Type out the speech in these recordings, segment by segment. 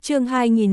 Chương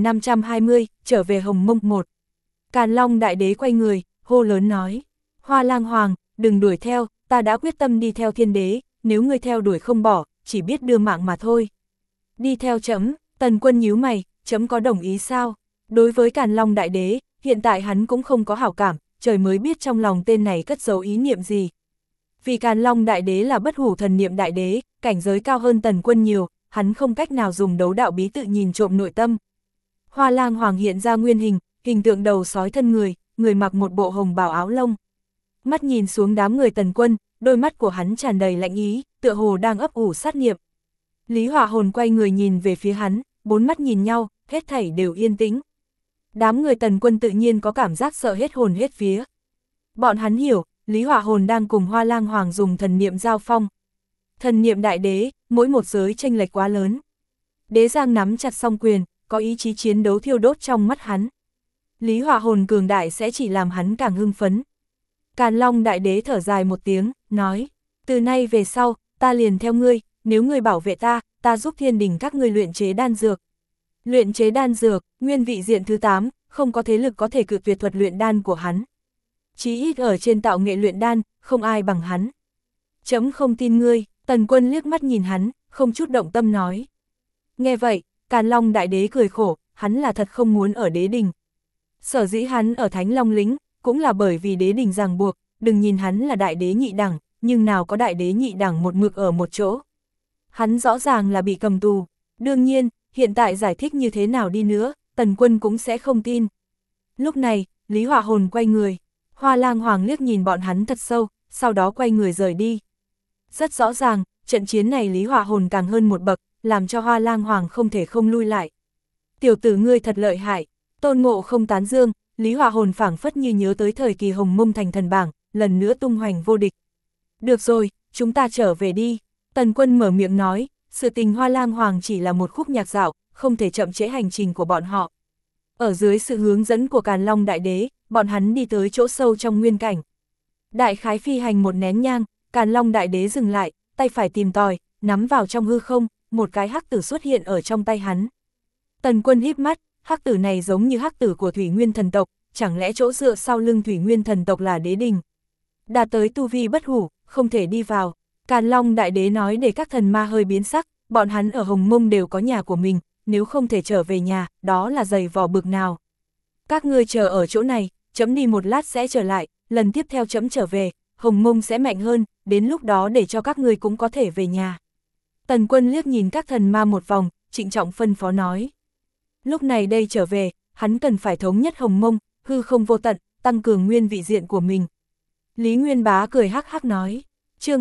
2520, trở về Hồng Mông 1. Càn Long Đại Đế quay người, hô lớn nói: Hoa Lang Hoàng, đừng đuổi theo, ta đã quyết tâm đi theo Thiên Đế, nếu ngươi theo đuổi không bỏ, chỉ biết đưa mạng mà thôi. Đi theo trẫm. Tần Quân nhíu mày, trẫm có đồng ý sao? Đối với Càn Long Đại Đế, hiện tại hắn cũng không có hảo cảm, trời mới biết trong lòng tên này cất giấu ý niệm gì. Vì Càn Long Đại Đế là bất hủ thần niệm đại đế, cảnh giới cao hơn Tần Quân nhiều, hắn không cách nào dùng đấu đạo bí tự nhìn trộm nội tâm. Hoa Lang Hoàng hiện ra nguyên hình, hình tượng đầu sói thân người, người mặc một bộ hồng bào áo lông. Mắt nhìn xuống đám người Tần Quân, đôi mắt của hắn tràn đầy lạnh ý, tựa hồ đang ấp ủ sát niệm. Lý Hỏa Hồn quay người nhìn về phía hắn, bốn mắt nhìn nhau, hết thảy đều yên tĩnh. Đám người Tần Quân tự nhiên có cảm giác sợ hết hồn hết vía. Bọn hắn hiểu, Lý Hỏa Hồn đang cùng Hoa Lang Hoàng dùng thần niệm giao phong. Thần niệm đại đế, mỗi một giới chênh lệch quá lớn. Đế Giang nắm chặt song quyền, có ý chí chiến đấu thiêu đốt trong mắt hắn. Lý Hỏa Hồn cường đại sẽ chỉ làm hắn càng hưng phấn. Càn Long Đại Đế thở dài một tiếng, nói: từ nay về sau, ta liền theo ngươi, nếu ngươi bảo vệ ta, ta giúp thiên đình các ngươi luyện chế đan dược. Luyện chế đan dược, nguyên vị diện thứ 8, không có thế lực có thể cự tuyệt thuật luyện đan của hắn. Chí ít ở trên tạo nghệ luyện đan, không ai bằng hắn. Trẫm không tin ngươi. Tần Quân liếc mắt nhìn hắn, không chút động tâm nói. Nghe vậy, Càn Long Đại Đế cười khổ, hắn là thật không muốn ở đế đình. Sở dĩ hắn ở Thánh Long Lĩnh, cũng là bởi vì đế đình ràng buộc, đừng nhìn hắn là đại đế nhị đẳng, nhưng nào có đại đế nhị đẳng một mực ở một chỗ. Hắn rõ ràng là bị cầm tù, đương nhiên, hiện tại giải thích như thế nào đi nữa, Tần Quân cũng sẽ không tin. Lúc này, Lý Hỏa Hồn quay người, Hoa Lang Hoàng liếc nhìn bọn hắn thật sâu, sau đó quay người rời đi. Rất rõ ràng, trận chiến này Lý Hỏa Hồn càng hơn một bậc, làm cho Hoa Lang Hoàng không thể không lui lại. Tiểu tử ngươi thật lợi hại. Tôn Ngộ không tán dương, Lý Hỏa Hồn phảng phất như nhớ tới thời kỳ Hồng Mông thành thần bảng, lần nữa tung hoành vô địch. Được rồi, chúng ta trở về đi. Tần Quân mở miệng nói, sự tình Hoa Lang Hoàng chỉ là một khúc nhạc dạo, không thể chậm trễ hành trình của bọn họ. Ở dưới sự hướng dẫn của Càn Long Đại Đế, bọn hắn đi tới chỗ sâu trong nguyên cảnh. Đại khái phi hành một nén nhang, Càn Long Đại Đế dừng lại, tay phải tìm tòi, nắm vào trong hư không, một cái hắc tử xuất hiện ở trong tay hắn. Tần Quân híp mắt, hắc tử này giống như hắc tử của Thủy Nguyên thần tộc, chẳng lẽ chỗ dựa sau lưng Thủy Nguyên thần tộc là đế đình. Đạt tới tu vi bất hủ, không thể đi vào. Càn Long Đại Đế nói để các thần ma hơi biến sắc, bọn hắn ở Hồng Mông đều có nhà của mình, nếu không thể trở về nhà, đó là giày vò bực nào. Các ngươi chờ ở chỗ này, trẫm đi một lát sẽ trở lại, lần tiếp theo trẫm trở về, Hồng Mông sẽ mạnh hơn, đến lúc đó để cho các ngươi cũng có thể về nhà. Tần Quân liếc nhìn các thần ma một vòng, trịnh trọng phân phó nói. Lúc này đây trở về, hắn cần phải thống nhất Hồng Mông, hư không vô tận, tăng cường nguyên vị diện của mình. Lý Nguyên Bá cười hắc hắc nói. Chương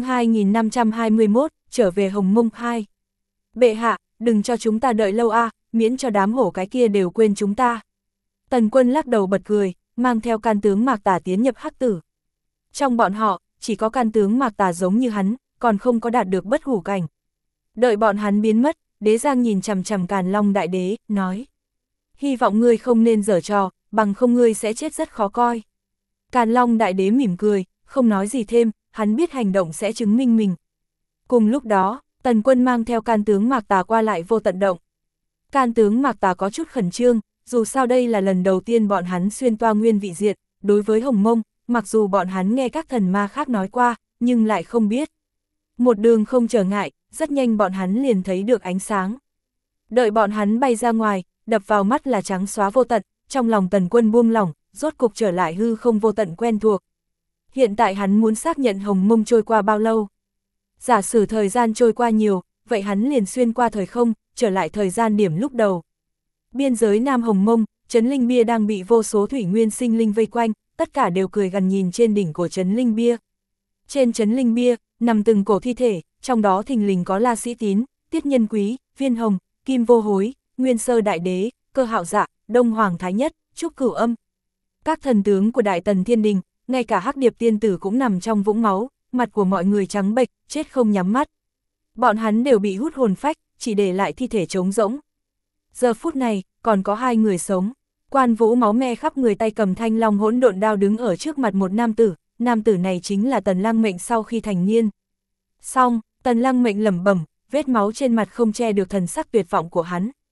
2521, trở về Hồng Mông 2. Bệ hạ, đừng cho chúng ta đợi lâu miễn cho đám hổ cái kia đều quên chúng ta. Tần Quân lắc đầu bật cười, mang theo can tướng Mạc Tà tiến nhập hắc tử. Trong bọn họ, chỉ có can tướng Mạc Tà giống như hắn, còn không có đạt được bất hủ cảnh. Đợi bọn hắn biến mất, Đế Giang nhìn chằm chằm Càn Long Đại Đế, nói. Hy vọng ngươi không nên giở trò, bằng không ngươi sẽ chết rất khó coi. Càn Long Đại Đế mỉm cười, không nói gì thêm, hắn biết hành động sẽ chứng minh mình. Cùng lúc đó, Tần Quân mang theo can tướng Mạc Tà qua lại vô tận động. Can tướng Mạc Tà có chút khẩn trương, dù sao đây là lần đầu tiên bọn hắn xuyên toa nguyên vị diện, đối với Hồng Mông, mặc dù bọn hắn nghe các thần ma khác nói qua, nhưng lại không biết. Một đường không trở ngại, rất nhanh bọn hắn liền thấy được ánh sáng. Đợi bọn hắn bay ra ngoài, đập vào mắt là trắng xóa vô tận, trong lòng Tần Quân buông lỏng, rốt cục trở lại hư không vô tận quen thuộc. Hiện tại hắn muốn xác nhận Hồng Mông trôi qua bao lâu. Giả sử thời gian trôi qua nhiều, vậy hắn liền xuyên qua thời không, trở lại thời gian điểm lúc đầu. Biên giới Nam Hồng Mông, Trấn Linh Bia đang bị vô số thủy nguyên sinh linh vây quanh, tất cả đều cười gần nhìn trên đỉnh của Trấn Linh Bia. Trên Trấn Linh Bia, nằm từng cổ thi thể, trong đó thình lình có La Sĩ Tín, Tiết Nhân Quý, Viên Hồng, Kim Vô Hối, Nguyên Sơ Đại Đế, Cơ Hạo Dạ, Đông Hoàng Thái Nhất, Trúc Cửu Âm. Các thần tướng của Đại Tần Thiên Đình, ngay cả Hắc Điệp Tiên Tử cũng nằm trong vũng máu, mặt của mọi người trắng bệch, chết không nhắm mắt. Bọn hắn đều bị hút hồn phách, chỉ để lại thi thể trống rỗng. Giờ phút này, còn có hai người sống. Quan Vũ máu me khắp người, tay cầm thanh long hỗn độn đao đứng ở trước mặt một nam tử này chính là Tần Lăng Mệnh sau khi thành niên. Xong, Tần Lăng Mệnh lẩm bẩm, vết máu trên mặt không che được thần sắc tuyệt vọng của hắn.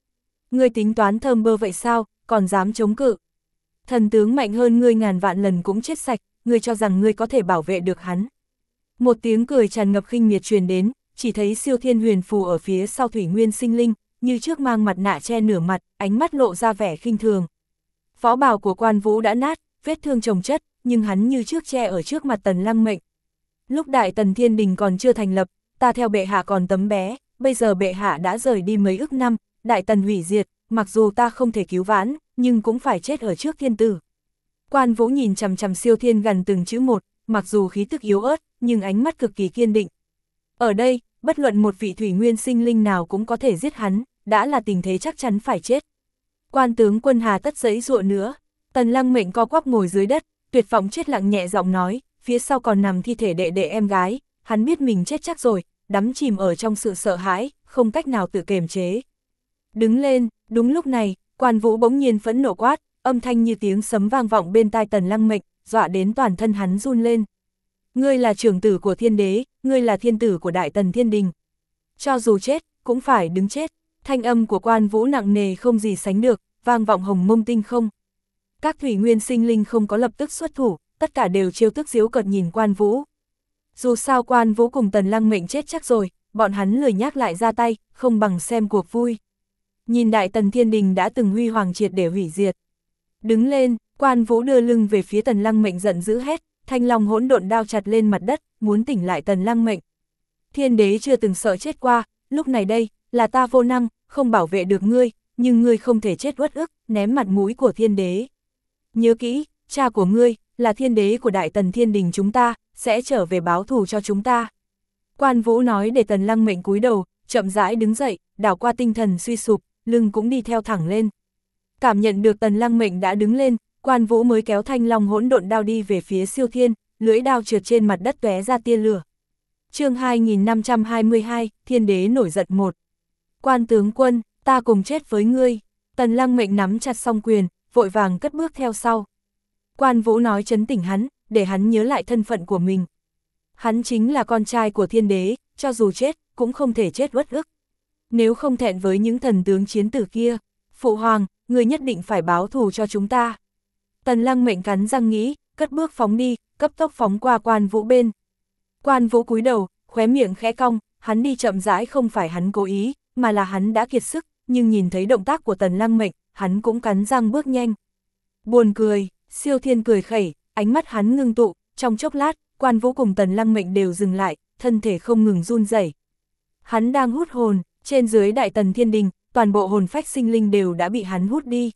Ngươi tính toán thơm bơ vậy sao, còn dám chống cự. Thần tướng mạnh hơn ngươi ngàn vạn lần cũng chết sạch, ngươi cho rằng ngươi có thể bảo vệ được hắn. Một tiếng cười tràn ngập khinh miệt truyền đến, chỉ thấy Siêu Thiên huyền phù ở phía sau thủy nguyên sinh linh, như trước mang mặt nạ che nửa mặt, ánh mắt lộ ra vẻ khinh thường. Võ bào của Quan Vũ đã nát, vết thương chồng chất, nhưng hắn như trước che ở trước mặt Tần Lăng Mệnh. Lúc Đại Tần Thiên Đình còn chưa thành lập, ta theo bệ hạ còn tấm bé, bây giờ bệ hạ đã rời đi mấy ức năm, Đại Tần hủy diệt, mặc dù ta không thể cứu vãn, nhưng cũng phải chết ở trước thiên tử. Quan Vũ nhìn chằm chằm Siêu Thiên gần từng chữ một, mặc dù khí tức yếu ớt, nhưng ánh mắt cực kỳ kiên định. Ở đây, bất luận một vị thủy nguyên sinh linh nào cũng có thể giết hắn, đã là tình thế chắc chắn phải chết. Quan tướng quân hà tất giãy giụa nữa. Tần Lăng Mệnh co quắp ngồi dưới đất, tuyệt vọng chết lặng nhẹ giọng nói, phía sau còn nằm thi thể đệ đệ em gái, hắn biết mình chết chắc rồi, đắm chìm ở trong sự sợ hãi, không cách nào tự kiềm chế. Đứng lên, đúng lúc này, Quan Vũ bỗng nhiên phẫn nộ quát, âm thanh như tiếng sấm vang vọng bên tai Tần Lăng Mệnh, dọa đến toàn thân hắn run lên. Ngươi là trưởng tử của thiên đế, ngươi là thiên tử của Đại Tần Thiên Đình. Cho dù chết, cũng phải đứng chết. Thanh âm của Quan Vũ nặng nề không gì sánh được, vang vọng hồng mông tinh không. Các thủy nguyên sinh linh không có lập tức xuất thủ, tất cả đều trêu tức giễu cợt nhìn Quan Vũ. Dù sao Quan Vũ cùng Tần Lăng Mệnh chết chắc rồi, bọn hắn lười nhắc lại ra tay, không bằng xem cuộc vui. Nhìn Đại Tần Thiên Đình đã từng huy hoàng triệt để hủy diệt. Đứng lên, Quan Vũ đưa lưng về phía Tần Lăng Mệnh giận dữ hét, thanh long hỗn độn đao chặt lên mặt đất, muốn tỉnh lại Tần Lăng Mệnh. Thiên đế chưa từng sợ chết qua, lúc này đây, là ta vô năng, không bảo vệ được ngươi, nhưng ngươi không thể chết uất ức, ném mặt mũi của thiên đế. Nhớ kỹ, cha của ngươi, là thiên đế của Đại Tần Thiên Đình chúng ta, sẽ trở về báo thù cho chúng ta. Quan Vũ nói để Tần Lăng Mệnh cúi đầu, chậm rãi đứng dậy, đảo qua tinh thần suy sụp, lưng cũng đi theo thẳng lên. Cảm nhận được Tần Lăng Mệnh đã đứng lên, Quan Vũ mới kéo thanh long hỗn độn đao đi về phía Siêu Thiên, lưỡi đao trượt trên mặt đất tóe ra tia lửa. Chương 2522, Thiên đế nổi giận 1. Quan tướng quân, ta cùng chết với ngươi. Tần Lăng Mệnh nắm chặt song quyền, vội vàng cất bước theo sau. Quan Vũ nói trấn tỉnh hắn, để hắn nhớ lại thân phận của mình. Hắn chính là con trai của thiên đế, cho dù chết, cũng không thể chết uất ức. Nếu không thẹn với những thần tướng chiến tử kia, phụ hoàng, người nhất định phải báo thù cho chúng ta. Tần Lăng Mệnh cắn răng nghĩ, cất bước phóng đi, cấp tốc phóng qua Quan Vũ bên. Quan Vũ cúi đầu, khóe miệng khẽ cong, hắn đi chậm rãi không phải hắn cố ý, mà là hắn đã kiệt sức, nhưng nhìn thấy động tác của Tần Lăng Mệnh, hắn cũng cắn răng bước nhanh. Buồn cười, Siêu Thiên cười khẩy, ánh mắt hắn ngưng tụ, trong chốc lát, Quan Vũ cùng Tần Lăng Mệnh đều dừng lại, thân thể không ngừng run rẩy. Hắn đang hút hồn, trên dưới Đại Tần Thiên Đình, toàn bộ hồn phách sinh linh đều đã bị hắn hút đi.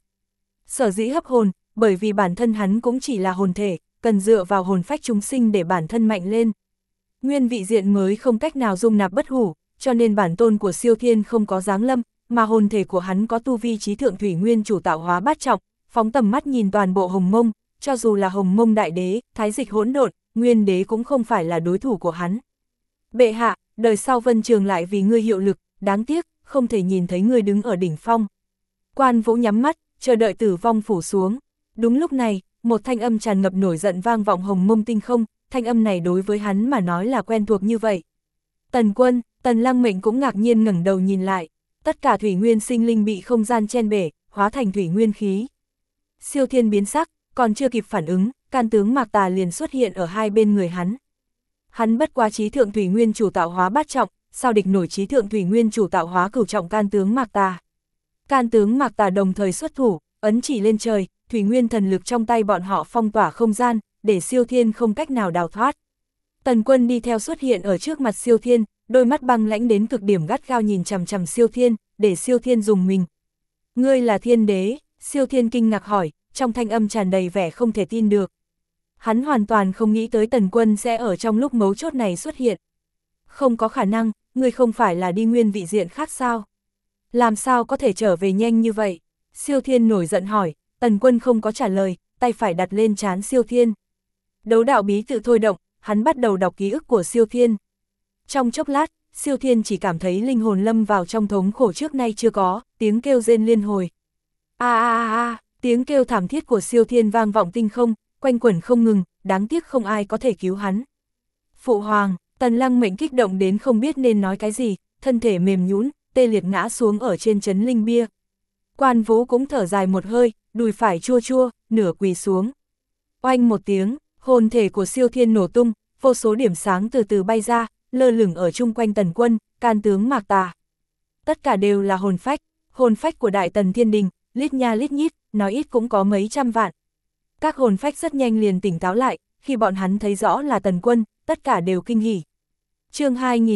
Sở dĩ hấp hồn, bởi vì bản thân hắn cũng chỉ là hồn thể, cần dựa vào hồn phách chúng sinh để bản thân mạnh lên. Nguyên vị diện mới không cách nào dung nạp bất hủ, cho nên bản tôn của Siêu Thiên không có giáng lâm, mà hồn thể của hắn có tu vi trí thượng thủy nguyên chủ tạo hóa bát trọng, phóng tầm mắt nhìn toàn bộ Hồng Mông, cho dù là Hồng Mông đại đế, thái dịch hỗn độn, nguyên đế cũng không phải là đối thủ của hắn. Bệ hạ, đời sau Vân Trường lại vì ngươi hiệu lực, đáng tiếc, không thể nhìn thấy ngươi đứng ở đỉnh phong. Quan Vũ nhắm mắt, chờ đợi tử vong phủ xuống. Đúng lúc này, một thanh âm tràn ngập nổi giận vang vọng Hồng Mông tinh không, thanh âm này đối với hắn mà nói là quen thuộc như vậy. Tần quân, Tần Lăng Mệnh cũng ngạc nhiên ngẩng đầu nhìn lại, tất cả thủy nguyên sinh linh bị không gian chen bể, hóa thành thủy nguyên khí. Siêu Thiên biến sắc, còn chưa kịp phản ứng, can tướng Mạc Tà liền xuất hiện ở hai bên người hắn. Hắn bất quá trí thượng thủy nguyên chủ tạo hóa bát trọng, sao địch nổi trí thượng thủy nguyên chủ tạo hóa cửu trọng can tướng Mạc Tà. Can tướng Mạc Tà đồng thời xuất thủ, ấn chỉ lên trời, thủy nguyên thần lực trong tay bọn họ phong tỏa không gian, để Siêu Thiên không cách nào đào thoát. Tần quân đi theo xuất hiện ở trước mặt Siêu Thiên, đôi mắt băng lãnh đến cực điểm gắt gao nhìn chằm chằm Siêu Thiên, để Siêu Thiên dùng mình. Ngươi là thiên đế, Siêu Thiên kinh ngạc hỏi, trong thanh âm tràn đầy vẻ không thể tin được. Hắn hoàn toàn không nghĩ tới Tần quân sẽ ở trong lúc mấu chốt này xuất hiện. Không có khả năng, ngươi không phải là đi nguyên vị diện khác sao? Làm sao có thể trở về nhanh như vậy? Siêu Thiên nổi giận hỏi, Tần quân không có trả lời, tay phải đặt lên trán Siêu Thiên. Đấu đạo bí tự thôi động, hắn bắt đầu đọc ký ức của Siêu Thiên. Trong chốc lát, Siêu Thiên chỉ cảm thấy linh hồn lâm vào trong thống khổ trước nay chưa có, tiếng kêu rên liên hồi. Tiếng kêu thảm thiết của Siêu Thiên vang vọng tinh không, quanh quẩn không ngừng, đáng tiếc không ai có thể cứu hắn. Phụ hoàng, Tần Lăng Mệnh kích động đến không biết nên nói cái gì, thân thể mềm nhũn, tê liệt ngã xuống ở trên trấn linh bia. Quan Vũ cũng thở dài một hơi, đùi phải chua chua, nửa quỳ xuống. Oanh một tiếng, hồn thể của Siêu Thiên nổ tung, vô số điểm sáng từ từ bay ra, lơ lửng ở chung quanh Tần Quân, can tướng Mạc Tà. Tất cả đều là hồn phách của Đại Tần Thiên Đình, lít nha lít nhít, nói ít cũng có mấy trăm vạn. Các hồn phách rất nhanh liền tỉnh táo lại, khi bọn hắn thấy rõ là Tần Quân, tất cả đều kinh hỉ. Chương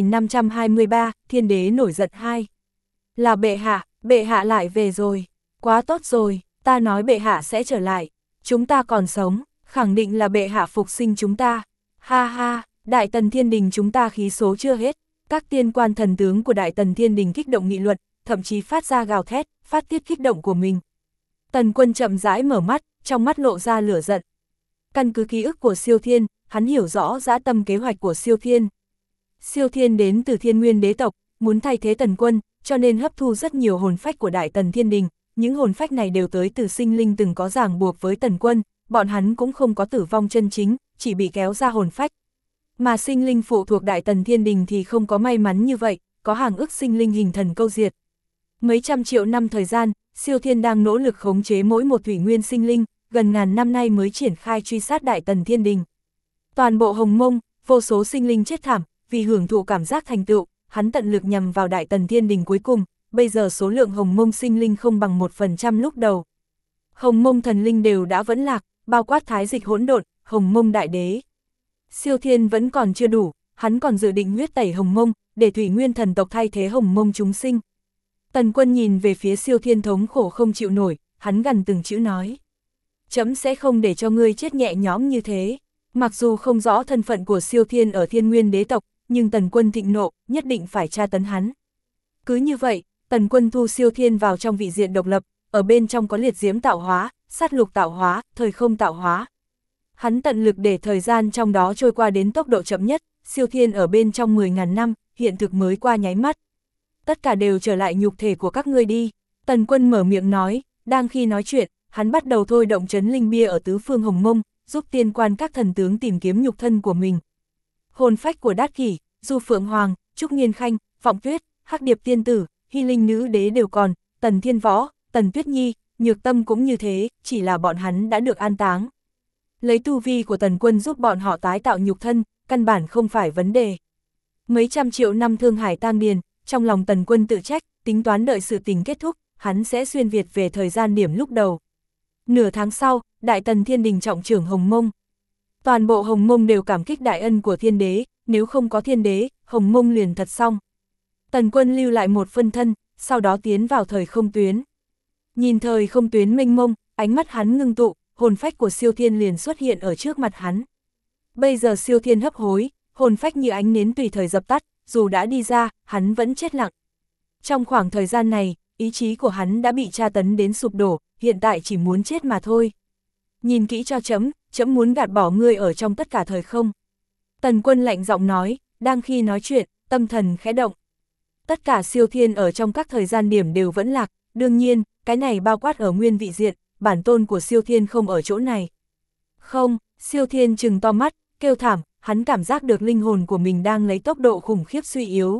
2523, Thiên Đế nổi giận 2. Là bệ hạ lại về rồi, quá tốt rồi, ta nói bệ hạ sẽ trở lại, chúng ta còn sống, khẳng định là bệ hạ phục sinh chúng ta. Ha ha, Đại Tần Thiên Đình chúng ta khí số chưa hết. Các tiên quan thần tướng của Đại Tần Thiên Đình kích động nghị luận, thậm chí phát ra gào thét, phát tiết kích động của mình. Tần Quân chậm rãi mở mắt, trong mắt lộ ra lửa giận. Căn cứ ký ức của Siêu Thiên, hắn hiểu rõ dã tâm kế hoạch của Siêu Thiên. Siêu Thiên đến từ Thiên Nguyên đế tộc, muốn thay thế Tần Quân, cho nên hấp thu rất nhiều hồn phách của Đại Tần Thiên Đình. Những hồn phách này đều tới từ sinh linh từng có ràng buộc với Tần Quân, bọn hắn cũng không có tử vong chân chính, chỉ bị kéo ra hồn phách. Mà sinh linh phụ thuộc Đại Tần Thiên Đình thì không có may mắn như vậy, có hàng ức sinh linh hình thần câu diệt. Mấy trăm triệu năm thời gian, Siêu Thiên đang nỗ lực khống chế mỗi một thủy nguyên sinh linh, gần ngàn năm nay mới triển khai truy sát Đại Tần Thiên Đình. Toàn bộ Hồng Mông, vô số sinh linh chết thảm, vì hưởng thụ cảm giác thành tựu, hắn tận lực nhằm vào Đại Tần Thiên Đình cuối cùng, bây giờ số lượng Hồng Mông sinh linh không bằng 1% lúc đầu. Hồng Mông thần linh đều đã vẫn lạc, bao quát Thái Dịch hỗn độn, Hồng Mông đại đế. Siêu Thiên vẫn còn chưa đủ, hắn còn dự định huyết tẩy Hồng Mông, để thủy nguyên thần tộc thay thế Hồng Mông chúng sinh. Tần Quân nhìn về phía Siêu Thiên thống khổ không chịu nổi, hắn gần từng chữ nói. Chấm sẽ không để cho ngươi chết nhẹ nhõm như thế. Mặc dù không rõ thân phận của Siêu Thiên ở Thiên Nguyên đế tộc, nhưng Tần Quân thịnh nộ, nhất định phải tra tấn hắn. Cứ như vậy, Tần Quân thu Siêu Thiên vào trong vị diện độc lập, ở bên trong có liệt diễm tạo hóa, sát lục tạo hóa, thời không tạo hóa. Hắn tận lực để thời gian trong đó trôi qua đến tốc độ chậm nhất, Siêu Thiên ở bên trong 10.000 năm, hiện thực mới qua nháy mắt. Tất cả đều trở lại nhục thể của các ngươi đi. Tần Quân mở miệng nói, đang khi nói chuyện, hắn bắt đầu thôi động trấn linh bia ở tứ phương Hồng Mông, giúp tiên quan các thần tướng tìm kiếm nhục thân của mình. Hồn phách của Đát Kỷ, Du Phượng Hoàng, Trúc Nghiên Khanh, Vọng Tuyết, Hắc Điệp Tiên Tử, Hy Linh Nữ Đế đều còn, Tần Thiên Võ, Tần Tuyết Nhi, Nhược Tâm cũng như thế, chỉ là bọn hắn đã được an táng. Lấy tu vi của Tần Quân giúp bọn họ tái tạo nhục thân, căn bản không phải vấn đề. Mấy trăm triệu năm thương hải tang điền, trong lòng Tần Quân tự trách, tính toán đợi sự tình kết thúc, hắn sẽ xuyên Việt về thời gian điểm lúc đầu. Nửa tháng sau, Đại Tần Thiên Đình trọng trưởng Hồng Mông. Toàn bộ Hồng Mông đều cảm kích đại ân của Thiên Đế, nếu không có Thiên Đế, Hồng Mông liền thật xong. Tần Quân lưu lại một phân thân, sau đó tiến vào thời không tuyến. Nhìn thời không tuyến mênh mông, ánh mắt hắn ngưng tụ, hồn phách của Siêu Thiên liền xuất hiện ở trước mặt hắn. Bây giờ Siêu Thiên hấp hối, hồn phách như ánh nến tùy thời dập tắt, dù đã đi ra, hắn vẫn chết lặng. Trong khoảng thời gian này, ý chí của hắn đã bị tra tấn đến sụp đổ, hiện tại chỉ muốn chết mà thôi. Nhìn kỹ cho chấm muốn gạt bỏ ngươi ở trong tất cả thời không. Tần Quân lạnh giọng nói, đang khi nói chuyện, tâm thần khẽ động. Tất cả Siêu Thiên ở trong các thời gian điểm đều vẫn lạc, đương nhiên, cái này bao quát ở nguyên vị diện, bản tôn của Siêu Thiên không ở chỗ này. Không, Siêu Thiên trừng to mắt, kêu thảm, hắn cảm giác được linh hồn của mình đang lấy tốc độ khủng khiếp suy yếu.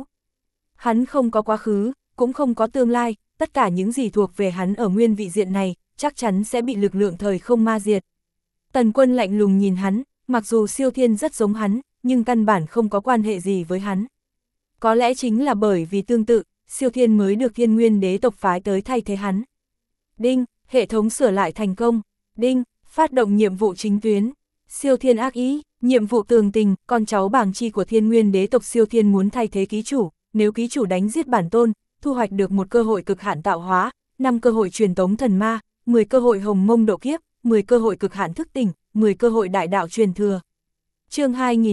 Hắn không có quá khứ, cũng không có tương lai, tất cả những gì thuộc về hắn ở nguyên vị diện này, chắc chắn sẽ bị lực lượng thời không ma diệt. Tần Quân lạnh lùng nhìn hắn, mặc dù Siêu Thiên rất giống hắn, nhưng căn bản không có quan hệ gì với hắn. Có lẽ chính là bởi vì tương tự, Siêu Thiên mới được Thiên Nguyên đế tộc phái tới thay thế hắn. Đinh, hệ thống sửa lại thành công. Đinh, phát động nhiệm vụ chính tuyến. Siêu Thiên ác ý, nhiệm vụ tường tình, con cháu bảng chi của Thiên Nguyên đế tộc Siêu Thiên muốn thay thế ký chủ, nếu ký chủ đánh giết bản tôn, thu hoạch được một cơ hội cực hạn tạo hóa, 5 cơ hội truyền tống thần ma, 10 cơ hội Hồng Mông độ kiếp, 10 cơ hội cực hạn thức tỉnh, 10 cơ hội đại đạo truyền thừa. Chương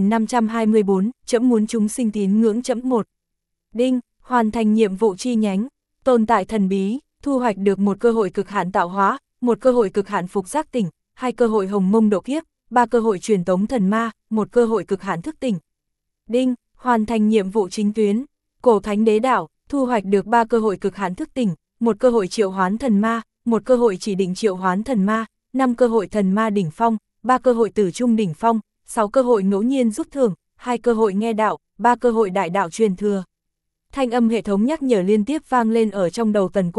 2524, chấm muốn chúng sinh tín ngưỡng chấm 1. Đinh, hoàn thành nhiệm vụ chi nhánh, tồn tại thần bí, thu hoạch được một cơ hội cực hạn tạo hóa, một cơ hội cực hạn phục giác tỉnh, 2 cơ hội Hồng Mông độ kiếp, 3 cơ hội truyền tống thần ma, 1 cơ hội cực hạn thức tỉnh. Đinh, hoàn thành nhiệm vụ chính tuyến, cổ thánh đế đảo, thu hoạch được 3 cơ hội cực hạn thức tỉnh, 1 cơ hội triệu hoán thần ma, 1 cơ hội chỉ định triệu hoán thần ma, 5 cơ hội thần ma đỉnh phong, 3 cơ hội tử trung đỉnh phong, 6 cơ hội ngẫu nhiên rút thưởng, 2 cơ hội nghe đạo, 3 cơ hội đại đạo truyền thừa. Thanh âm hệ thống nhắc nhở liên tiếp vang lên ở trong đầu Tần Quân,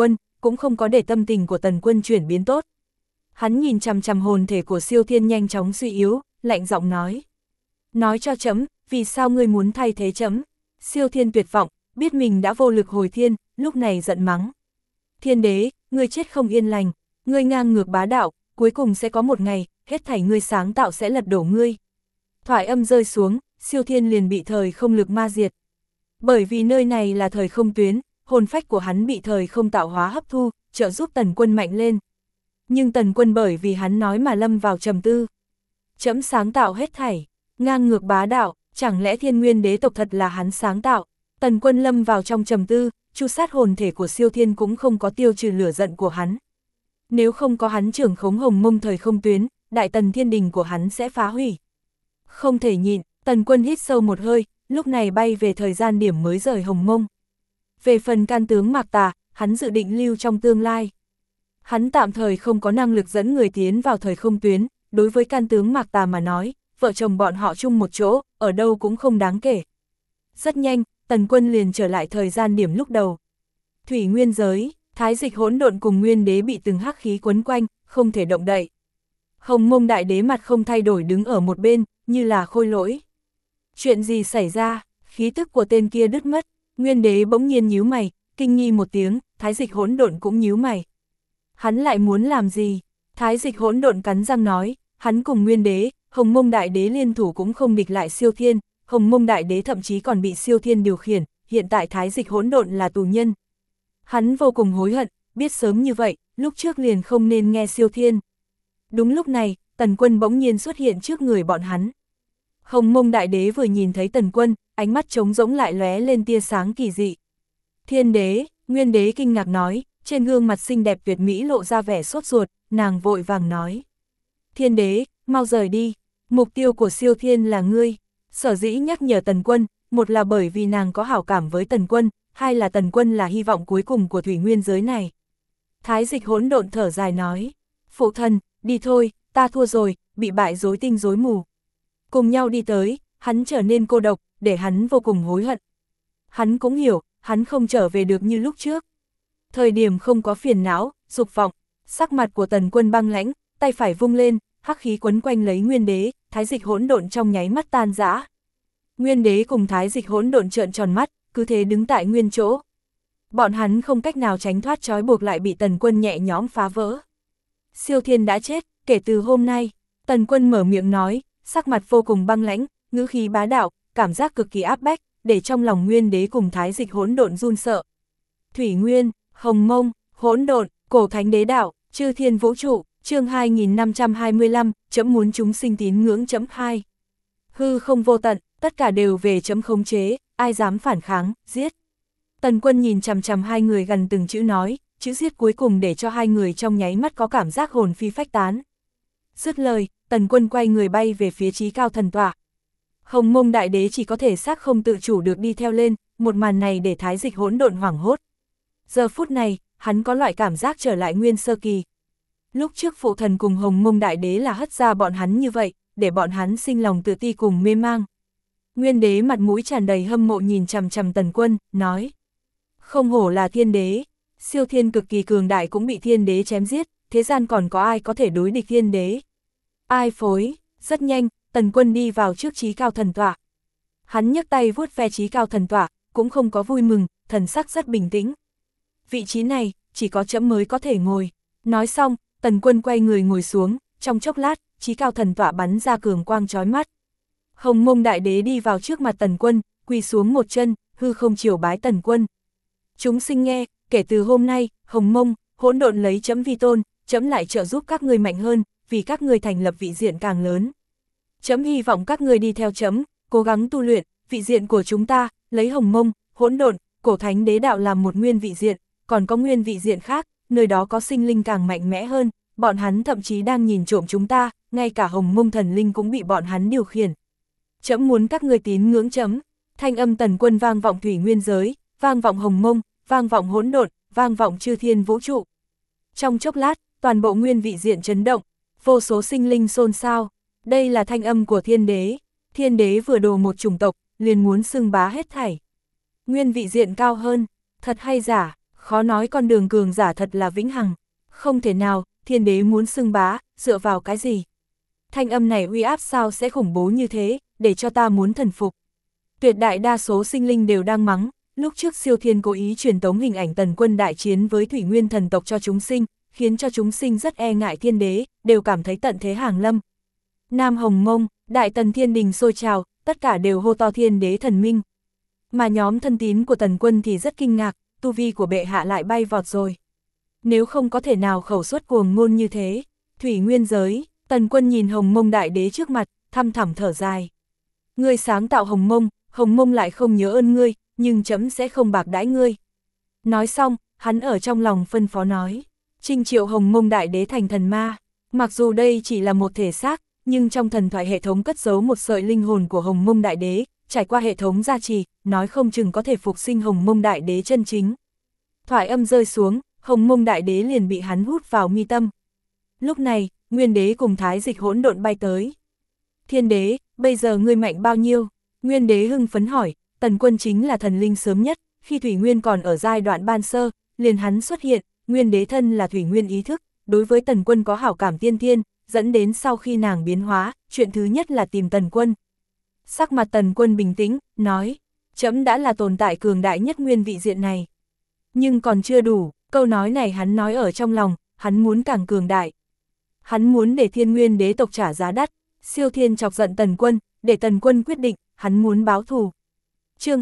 cũng không có để tâm tình của Tần Quân chuyển biến tốt. Hắn nhìn chằm chằm hồn thể của Siêu Thiên nhanh chóng suy yếu, lạnh giọng nói. Nói cho chấm, vì sao ngươi muốn thay thế chấm? Siêu Thiên tuyệt vọng, biết mình đã vô lực hồi thiên, lúc này giận mắng. Thiên đế, ngươi chết không yên lành, ngươi ngang ngược bá đạo, cuối cùng sẽ có một ngày, hết thảy ngươi sáng tạo sẽ lật đổ ngươi. Thoại âm rơi xuống, Siêu Thiên liền bị thời không lực ma diệt. Bởi vì nơi này là thời không tuyến, hồn phách của hắn bị thời không tạo hóa hấp thu, trợ giúp Tần Quân mạnh lên. Nhưng Tần Quân bởi vì hắn nói mà lâm vào trầm tư. Chấm sáng tạo hết thảy, ngang ngược bá đạo, chẳng lẽ Thiên Nguyên đế tộc thật là hắn sáng tạo? Tần Quân lâm vào trong trầm tư, chu sát hồn thể của Siêu Thiên cũng không có tiêu trừ lửa giận của hắn. Nếu không có hắn trưởng khống hồng mông thời không tuyến, đại tần thiên đình của hắn sẽ phá hủy. Không thể nhịn, Tần Quân hít sâu một hơi, lúc này bay về thời gian điểm mới rời hồng mông. Về phần can tướng Mạc Tà, hắn dự định lưu trong tương lai. Hắn tạm thời không có năng lực dẫn người tiến vào thời không tuyến, đối với can tướng Mạc Tà mà nói, vợ chồng bọn họ chung một chỗ, ở đâu cũng không đáng kể. Rất nhanh, Tần Quân liền trở lại thời gian điểm lúc đầu. Thủy nguyên giới, thái dịch hỗn độn cùng nguyên đế bị từng hắc khí quấn quanh, không thể động đậy. Hồng mông đại đế mặt không thay đổi đứng ở một bên, như là khôi lỗi. Chuyện gì xảy ra, khí tức của tên kia đứt mất, nguyên đế bỗng nhiên nhíu mày, kinh nghi một tiếng, thái dịch hỗn độn cũng nhíu mày. Hắn lại muốn làm gì? Thái dịch hỗn độn cắn răng nói, hắn cùng nguyên đế, hồng mông đại đế liên thủ cũng không địch lại Siêu Thiên, hồng mông đại đế thậm chí còn bị Siêu Thiên điều khiển, hiện tại thái dịch hỗn độn là tù nhân. Hắn vô cùng hối hận, biết sớm như vậy, lúc trước liền không nên nghe Siêu Thiên. Đúng lúc này, Tần Quân bỗng nhiên xuất hiện trước người bọn hắn. Hồng mông đại đế vừa nhìn thấy Tần Quân, ánh mắt trống rỗng lại lóe lên tia sáng kỳ dị. Thiên đế, nguyên đế kinh ngạc nói, trên gương mặt xinh đẹp tuyệt mỹ lộ ra vẻ sốt ruột, nàng vội vàng nói. Thiên đế, mau rời đi, mục tiêu của Siêu Thiên là ngươi. Sở dĩ nhắc nhở Tần Quân, một là bởi vì nàng có hảo cảm với Tần Quân, hai là Tần Quân là hy vọng cuối cùng của thủy nguyên giới này. Thái dịch hỗn độn thở dài nói, phụ thân, đi thôi, ta thua rồi, bị bại rối tinh rối mù. Cùng nhau đi tới, hắn trở nên cô độc, để hắn vô cùng hối hận. Hắn cũng hiểu, hắn không trở về được như lúc trước. Thời điểm không có phiền não, dục vọng, sắc mặt của Tần Quân băng lãnh, tay phải vung lên, hắc khí quấn quanh lấy nguyên đế, thái dịch hỗn độn trong nháy mắt tan rã. Nguyên đế cùng thái dịch hỗn độn trợn tròn mắt, cứ thế đứng tại nguyên chỗ. Bọn hắn không cách nào tránh thoát trói buộc lại bị Tần Quân nhẹ nhõm phá vỡ. Siêu Thiên đã chết, kể từ hôm nay, Tần Quân mở miệng nói, sắc mặt vô cùng băng lãnh, ngữ khí bá đạo, cảm giác cực kỳ áp bách, để trong lòng nguyên đế cùng thái dịch hỗn độn run sợ. Thủy Nguyên, Hồng Mông, Hỗn Độn, Cổ Thánh Đế Đạo, Chư Thiên Vũ Trụ, chương 2525, chấm muốn chúng sinh tín ngưỡng chấm 2. Hư không vô tận, tất cả đều về chấm khống chế, ai dám phản kháng, giết. Tần Quân nhìn chằm chằm hai người gần từng chữ nói, chữ giết cuối cùng để cho hai người trong nháy mắt có cảm giác hồn phi phách tán. Dứt lời, Tần Quân quay người bay về phía chí cao thần tọa. Hồng mông đại đế chỉ có thể xác không tự chủ được đi theo lên, một màn này để thái dịch hỗn độn hoảng hốt. Giờ phút này, hắn có loại cảm giác trở lại nguyên sơ kỳ. Lúc trước phụ thần cùng hồng mông đại đế là hất ra bọn hắn như vậy, để bọn hắn sinh lòng tự ti cùng mê mang. Nguyên đế mặt mũi tràn đầy hâm mộ nhìn chằm chằm Tần Quân, nói. Không hổ là thiên đế, Siêu Thiên cực kỳ cường đại cũng bị thiên đế chém giết, thế gian còn có ai có thể đối địch thiên đế. Ai phối, rất nhanh, Tần Quân đi vào trước chí cao thần tọa. Hắn nhấc tay vuốt ve chí cao thần tọa, cũng không có vui mừng, thần sắc rất bình tĩnh. Vị trí này, chỉ có chấm mới có thể ngồi. Nói xong, Tần Quân quay người ngồi xuống, trong chốc lát, chí cao thần tọa bắn ra cường quang chói mắt. Hồng mông đại đế đi vào trước mặt Tần Quân, quỳ xuống một chân, hư không triều bái Tần Quân. Chúng sinh nghe, kể từ hôm nay, Hồng mông, hỗn độn lấy chấm vi tôn, chấm lại trợ giúp các ngươi mạnh hơn, vì các ngươi thành lập vị diện càng lớn. Chấm hy vọng các ngươi đi theo chấm, cố gắng tu luyện, vị diện của chúng ta, lấy hồng mông, hỗn độn, cổ thánh đế đạo làm một nguyên vị diện, còn có nguyên vị diện khác, nơi đó có sinh linh càng mạnh mẽ hơn, bọn hắn thậm chí đang nhìn trộm chúng ta, ngay cả hồng mông thần linh cũng bị bọn hắn điều khiển. Chấm muốn các ngươi tín ngưỡng chấm, thanh âm Tần Quân vang vọng thủy nguyên giới, vang vọng hồng mông, vang vọng hỗn độn, vang vọng chư thiên vũ trụ. Trong chốc lát, toàn bộ nguyên vị diện chấn động, vô số sinh linh xôn xao. Đây là thanh âm của thiên đế vừa đồ một chủng tộc, liền muốn xưng bá hết thảy. Nguyên vị diện cao hơn, thật hay giả, Khó nói con đường cường giả thật là vĩnh hằng. Không thể nào, thiên đế muốn xưng bá, dựa vào cái gì? Thanh âm này uy áp sao sẽ khủng bố như thế, để cho ta muốn thần phục. Tuyệt đại đa số sinh linh đều đang mắng, lúc trước Siêu Thiên cố ý truyền tống hình ảnh Tần Quân đại chiến với Thủy Nguyên thần tộc cho chúng sinh, khiến cho chúng sinh rất e ngại thiên đế, đều cảm thấy tận thế hàng lâm. Nam Hồng Mông, Đại Tần Thiên Đình sôi trào, tất cả đều hô to thiên đế thần minh. Mà nhóm thân tín của Tần Quân thì rất kinh ngạc, tu vi của bệ hạ lại bay vọt rồi. Nếu không có thể nào khẩu suất cuồng ngôn như thế, Thủy Nguyên giới, Tần Quân nhìn Hồng Mông đại đế trước mặt, thăm thẳm thở dài. Ngươi sáng tạo Hồng Mông lại không nhớ ơn ngươi, nhưng trẫm sẽ không bạc đãi ngươi. Nói xong, hắn ở trong lòng phân phó nói, trinh triệu Hồng Mông đại đế thành thần ma. Mặc dù đây chỉ là một thể xác, nhưng trong thần thoại hệ thống cất giấu một sợi linh hồn của Hồng Mông đại đế, trải qua hệ thống gia trì, nói không chừng có thể phục sinh Hồng Mông đại đế chân chính. Thoại âm rơi xuống, Hồng Mông đại đế liền bị hắn hút vào mi tâm. Lúc này, Nguyên đế cùng Thái Dịch hỗn độn bay tới. Thiên đế, bây giờ ngươi mạnh bao nhiêu? Nguyên đế hưng phấn hỏi. Tần Quân chính là thần linh sớm nhất, khi Thủy Nguyên còn ở giai đoạn ban sơ, liền hắn xuất hiện, Nguyên đế thân là Thủy Nguyên ý thức, đối với Tần Quân có hảo cảm tiên thiên, dẫn đến sau khi nàng biến hóa, chuyện thứ nhất là tìm Tần Quân. Sắc mặt Tần Quân bình tĩnh, nói, trẫm đã là tồn tại cường đại nhất nguyên vị diện này. Nhưng còn chưa đủ, câu nói này hắn nói ở trong lòng, hắn muốn càng cường đại. Hắn muốn để Thiên Nguyên đế tộc trả giá đắt. Siêu Thiên chọc giận Tần Quân, để Tần Quân quyết định, hắn muốn báo thù. Chương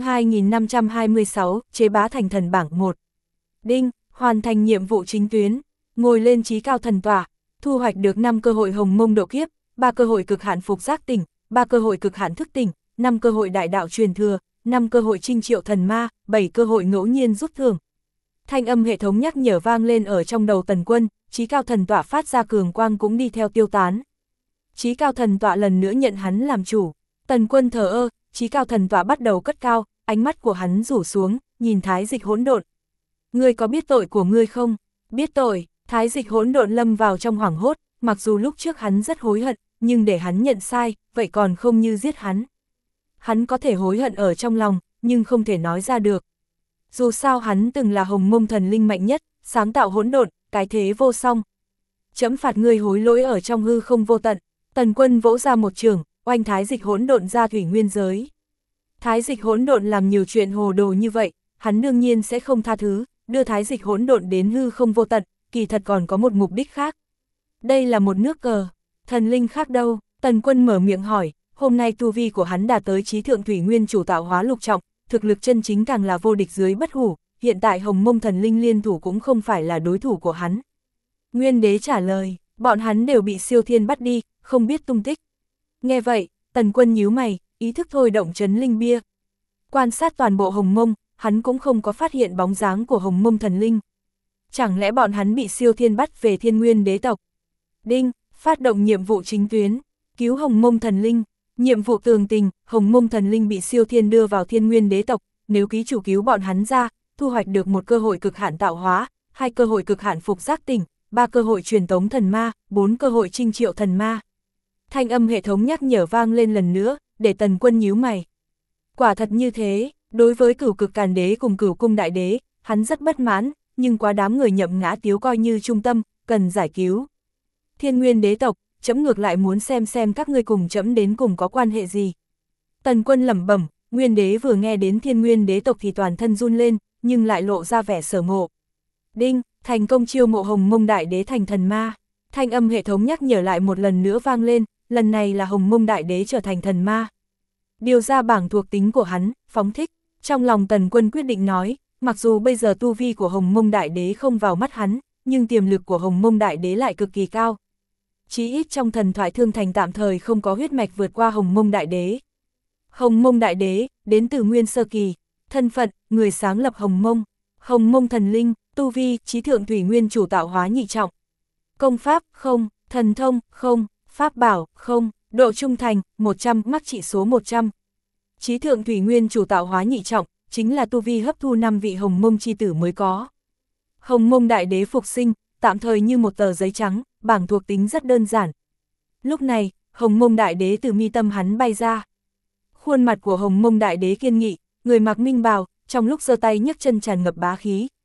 2526, chế bá thành thần bảng 1. Đinh, hoàn thành nhiệm vụ chính tuyến, ngồi lên chí cao thần tọa, thu hoạch được 5 cơ hội Hồng Mông độ kiếp, 3 cơ hội cực hạn phục giác tỉnh, 3 cơ hội cực hạn thức tỉnh, 5 cơ hội đại đạo truyền thừa, 5 cơ hội trinh triệu thần ma, 7 cơ hội ngẫu nhiên rút thưởng. Thanh âm hệ thống nhắc nhở vang lên ở trong đầu Tần Quân, chí cao thần tọa phát ra cường quang cũng đi theo tiêu tán. Chí cao thần tọa lần nữa nhận hắn làm chủ. Tần Quân thờ ơ, chí cao thần tọa bắt đầu cất cao, ánh mắt của hắn rủ xuống, nhìn Thái Dịch hỗn độn. Ngươi có biết tội của ngươi không? Biết tội. Thái Dịch hỗn độn lâm vào trong hoảng hốt, mặc dù lúc trước hắn rất hối hận, nhưng để hắn nhận sai, vậy còn không như giết hắn. Hắn có thể hối hận ở trong lòng, nhưng không thể nói ra được. Dù sao hắn từng là Hồng Mông thần linh mạnh nhất, sáng tạo hỗn độn, cái thế vô song. Chấm phạt ngươi hối lỗi ở trong hư không vô tận. Tần Quân vỗ ra một trường, oanh Thái Dịch hỗn độn ra Thủy Nguyên giới. Thái Dịch hỗn độn làm nhiều chuyện hồ đồ như vậy, hắn đương nhiên sẽ không tha thứ, đưa Thái Dịch hỗn độn đến hư không vô tận, kỳ thật còn có một mục đích khác. Đây là một nước cờ, thần linh khác đâu? Tần Quân mở miệng hỏi, hôm nay tu vi của hắn đạt tới chí thượng Thủy Nguyên chủ tạo hóa lục trọng, thực lực chân chính càng là vô địch dưới bất hủ, hiện tại Hồng Mông thần linh liên thủ cũng không phải là đối thủ của hắn. Nguyên đế trả lời, bọn hắn đều bị Siêu Thiên bắt đi, không biết tung tích. Nghe vậy, Tần Quân nhíu mày, ý thức thôi động trấn linh bia. Quan sát toàn bộ Hồng Mông, hắn cũng không có phát hiện bóng dáng của Hồng Mông thần linh. Chẳng lẽ bọn hắn bị Siêu Thiên bắt về Thiên Nguyên đế tộc? Đinh, phát động nhiệm vụ chính tuyến, cứu Hồng Mông thần linh. Nhiệm vụ tường tình, Hồng Mông thần linh bị Siêu Thiên đưa vào Thiên Nguyên đế tộc, nếu ký chủ cứu bọn hắn ra, thu hoạch được 1 cơ hội cực hạn tạo hóa, 2 cơ hội cực hạn phục giác tỉnh, 3 cơ hội truyền tống thần ma, 4 cơ hội trinh triệu thần ma. Thanh âm hệ thống nhắc nhở vang lên lần nữa, để Tần Quân nhíu mày. Quả thật như thế, đối với Cửu Cực Càn Đế cùng Cửu Cung Đại Đế, hắn rất bất mãn, nhưng quá đám người nhậm ngã tiếu coi như trung tâm, cần giải cứu. Thiên Nguyên đế tộc, chấm ngược lại muốn xem các ngươi cùng chấm đến cùng có quan hệ gì. Tần Quân lẩm bẩm, Nguyên đế vừa nghe đến Thiên Nguyên đế tộc thì toàn thân run lên, nhưng lại lộ ra vẻ sở ngộ. Đinh, thành công chiêu mộ Hồng Mông đại đế thành thần ma. Thanh âm hệ thống nhắc nhở lại một lần nữa vang lên, lần này là Hồng Mông đại đế trở thành thần ma. Điều ra bảng thuộc tính của hắn, phóng thích. Trong lòng Tần Quân quyết định nói, mặc dù bây giờ tu vi của Hồng Mông đại đế không vào mắt hắn, nhưng tiềm lực của Hồng Mông đại đế lại cực kỳ cao. Chí ít trong thần thoại Thương Thành tạm thời không có huyết mạch vượt qua Hồng Mông đại đế. Hồng Mông đại đế, đến từ Nguyên sơ kỳ, thân phận, người sáng lập Hồng Mông. Hồng Mông thần linh, tu vi, chí thượng Thủy Nguyên chủ tạo hóa nhị trọng. Công pháp, không, thần thông, không, pháp bảo, không, độ trung thành, 100, mắc trị số 100. Chí thượng Thủy Nguyên chủ tạo hóa nhị trọng, chính là tu vi hấp thu 5 vị Hồng Mông chi tử mới có. Hồng Mông đại đế phục sinh, tạm thời như một tờ giấy trắng, bảng thuộc tính rất đơn giản. Lúc này, Hồng Mông đại đế từ mi tâm hắn bay ra. Khuôn mặt của Hồng Mông đại đế kiên nghị, người mặc minh bào, trong lúc giơ tay nhấc chân tràn ngập bá khí,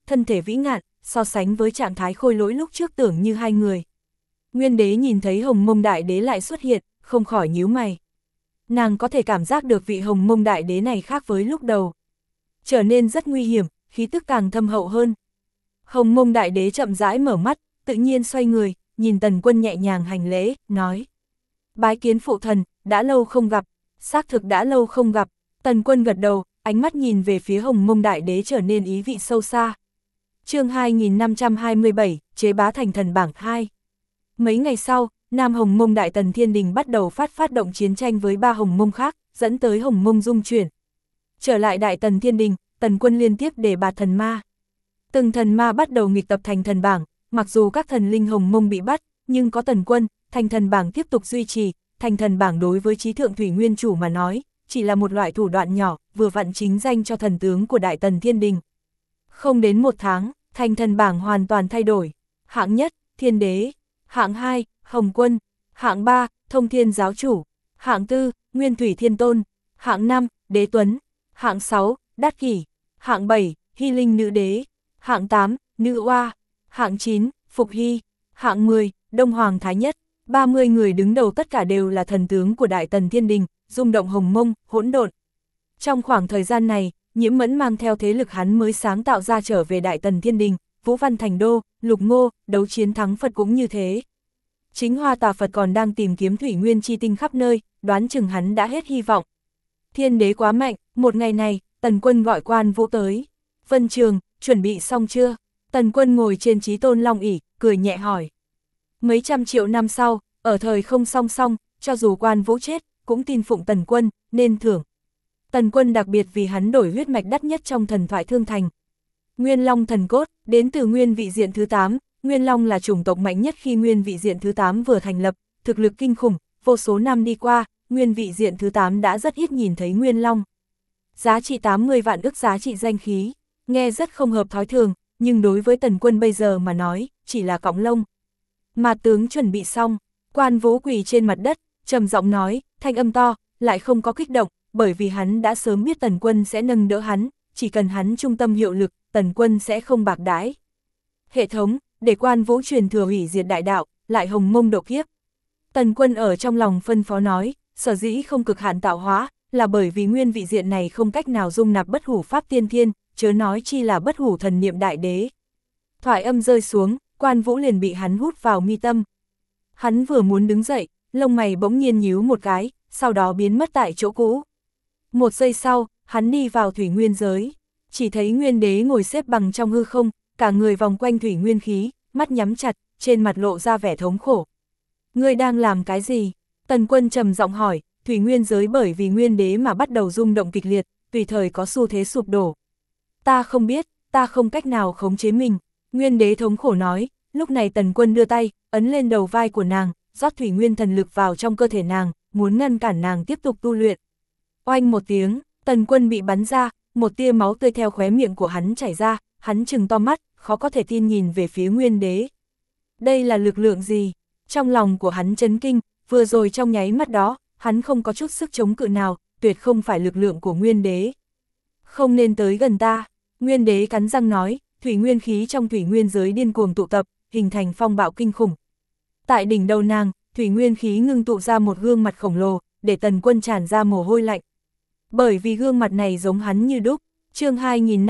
thân thể vĩ ngạn, so sánh với trạng thái khôi lỗi lúc trước tưởng như hai người. Nguyên đế nhìn thấy Hồng Mông Đại Đế lại xuất hiện, không khỏi nhíu mày. Nàng có thể cảm giác được vị Hồng Mông Đại Đế này khác với lúc đầu. Trở nên rất nguy hiểm, khí tức càng thâm hậu hơn. Hồng Mông Đại Đế chậm rãi mở mắt, tự nhiên xoay người, nhìn Tần Quân nhẹ nhàng hành lễ, nói. Bái kiến phụ thần, đã lâu không gặp, xác thực đã lâu không gặp. Tần Quân gật đầu, ánh mắt nhìn về phía Hồng Mông Đại Đế trở nên ý vị sâu xa. Chương 2527, chế bá thành thần bảng 2. Mấy ngày sau, Nam Hồng Mông Đại Tần Thiên Đình bắt đầu phát động chiến tranh với 3 Hồng Mông khác, dẫn tới Hồng Mông dung chuyển. Trở lại Đại Tần Thiên Đình, Tần Quân liên tiếp đề bạt thần ma. Từng thần ma bắt đầu nghịch tập thành thần bảng, mặc dù các thần linh Hồng Mông bị bắt, nhưng có Tần Quân, thành thần bảng tiếp tục duy trì. Thành thần bảng đối với Chí Thượng Thủy Nguyên Chủ mà nói, chỉ là một loại thủ đoạn nhỏ, vừa vặn chính danh cho thần tướng của Đại Tần Thiên Đình. Không đến 1 tháng, thành thần bảng hoàn toàn thay đổi. Hạng nhất, Thiên Đế. Hạng 2, Hồng Quân. Hạng 3, Thông Thiên Giáo Chủ. Hạng 4, Nguyên Thủy Thiên Tôn. Hạng 5, Đế Tuấn. Hạng 6, Đát Kỷ. Hạng 7, Hy Linh Nữ Đế. Hạng 8, Nữ Oa. Hạng 9, Phục Hy. Hạng 10, Đông Hoàng Thái Nhất. 30 người đứng đầu tất cả đều là thần tướng của Đại Tần Thiên Đình, rung động Hồng Mông, hỗn độn. Trong khoảng thời gian này, Nhiễm Mẫn mang theo thế lực hắn mới sáng tạo ra trở về Đại Tần Thiên Đình, Vũ Văn Thành Đô, Lục Ngô, đấu chiến thắng Phật cũng như thế. Chính Hoa Tà Phật còn đang tìm kiếm thủy nguyên chi tinh khắp nơi, đoán chừng hắn đã hết hy vọng. Thiên Đế quá mạnh, một ngày này, Tần Quân gọi Quan Vũ tới. Vân Trường, chuẩn bị xong chưa? Tần Quân ngồi trên Chí Tôn Long ỷ, cười nhẹ hỏi. Mấy trăm triệu năm sau, ở thời không song song, cho dù Quan Vũ chết, cũng tin phụng Tần Quân, nên thưởng. Tần Quân đặc biệt vì hắn đổi huyết mạch đắt nhất trong thần thoại Thương Thành. Nguyên Long thần cốt, đến từ Nguyên Vị Diện thứ 8, Nguyên Long là chủng tộc mạnh nhất khi Nguyên Vị Diện thứ 8 vừa thành lập, thực lực kinh khủng, vô số năm đi qua, Nguyên Vị Diện thứ 8 đã rất ít nhìn thấy Nguyên Long. Giá trị 80 vạn ức giá trị danh khí, nghe rất không hợp thói thường, nhưng đối với Tần Quân bây giờ mà nói, chỉ là cọng lông. Mà tướng chuẩn bị xong, Quan Vũ quỳ trên mặt đất, trầm giọng nói, thanh âm to, lại không có kích động, bởi vì hắn đã sớm biết Tần Quân sẽ nâng đỡ hắn, chỉ cần hắn trung tâm hiệu lực, Tần Quân sẽ không bạc đãi. Hệ thống, để Quan Vũ truyền thừa hủy diệt đại đạo, lại Hồng Mông độ kiếp. Tần Quân ở trong lòng phân phó nói, sở dĩ không cực hạn tạo hóa, là bởi vì Nguyên Vị Diện này không cách nào dung nạp bất hủ pháp tiên thiên, chớ nói chi là bất hủ thần niệm đại đế. Thoại âm rơi xuống, Quan Vũ liền bị hắn hút vào mi tâm. Hắn vừa muốn đứng dậy, lông mày bỗng nhiên nhíu một cái, sau đó biến mất tại chỗ cũ. Một giây sau, hắn đi vào thủy nguyên giới, chỉ thấy Nguyên Đế ngồi xếp bằng trong hư không, cả người vòng quanh thủy nguyên khí, mắt nhắm chặt, trên mặt lộ ra vẻ thống khổ. Ngươi đang làm cái gì? Tần Quân trầm giọng hỏi, thủy nguyên giới bởi vì Nguyên Đế mà bắt đầu rung động kịch liệt, tùy thời có xu thế sụp đổ. Ta không biết, ta không cách nào khống chế mình. Nguyên Đế thống khổ nói, lúc này Tần Quân đưa tay, ấn lên đầu vai của nàng, rót thủy nguyên thần lực vào trong cơ thể nàng, muốn ngăn cản nàng tiếp tục tu luyện. Oanh một tiếng, Tần Quân bị bắn ra, một tia máu tươi theo khóe miệng của hắn chảy ra, hắn trừng to mắt, khó có thể tin nhìn về phía Nguyên Đế. Đây là lực lượng gì? Trong lòng của hắn chấn kinh, vừa rồi trong nháy mắt đó, hắn không có chút sức chống cự nào, tuyệt không phải lực lượng của Nguyên Đế. Không nên tới gần ta, Nguyên Đế cắn răng nói, thủy nguyên khí trong thủy nguyên giới điên cuồng tụ tập, hình thành phong bạo kinh khủng. Tại đỉnh đầu nàng, thủy nguyên khí ngưng tụ ra một gương mặt khổng lồ, để Tần Quân tràn ra mồ hôi lạnh. Bởi vì gương mặt này giống hắn như đúc. Chương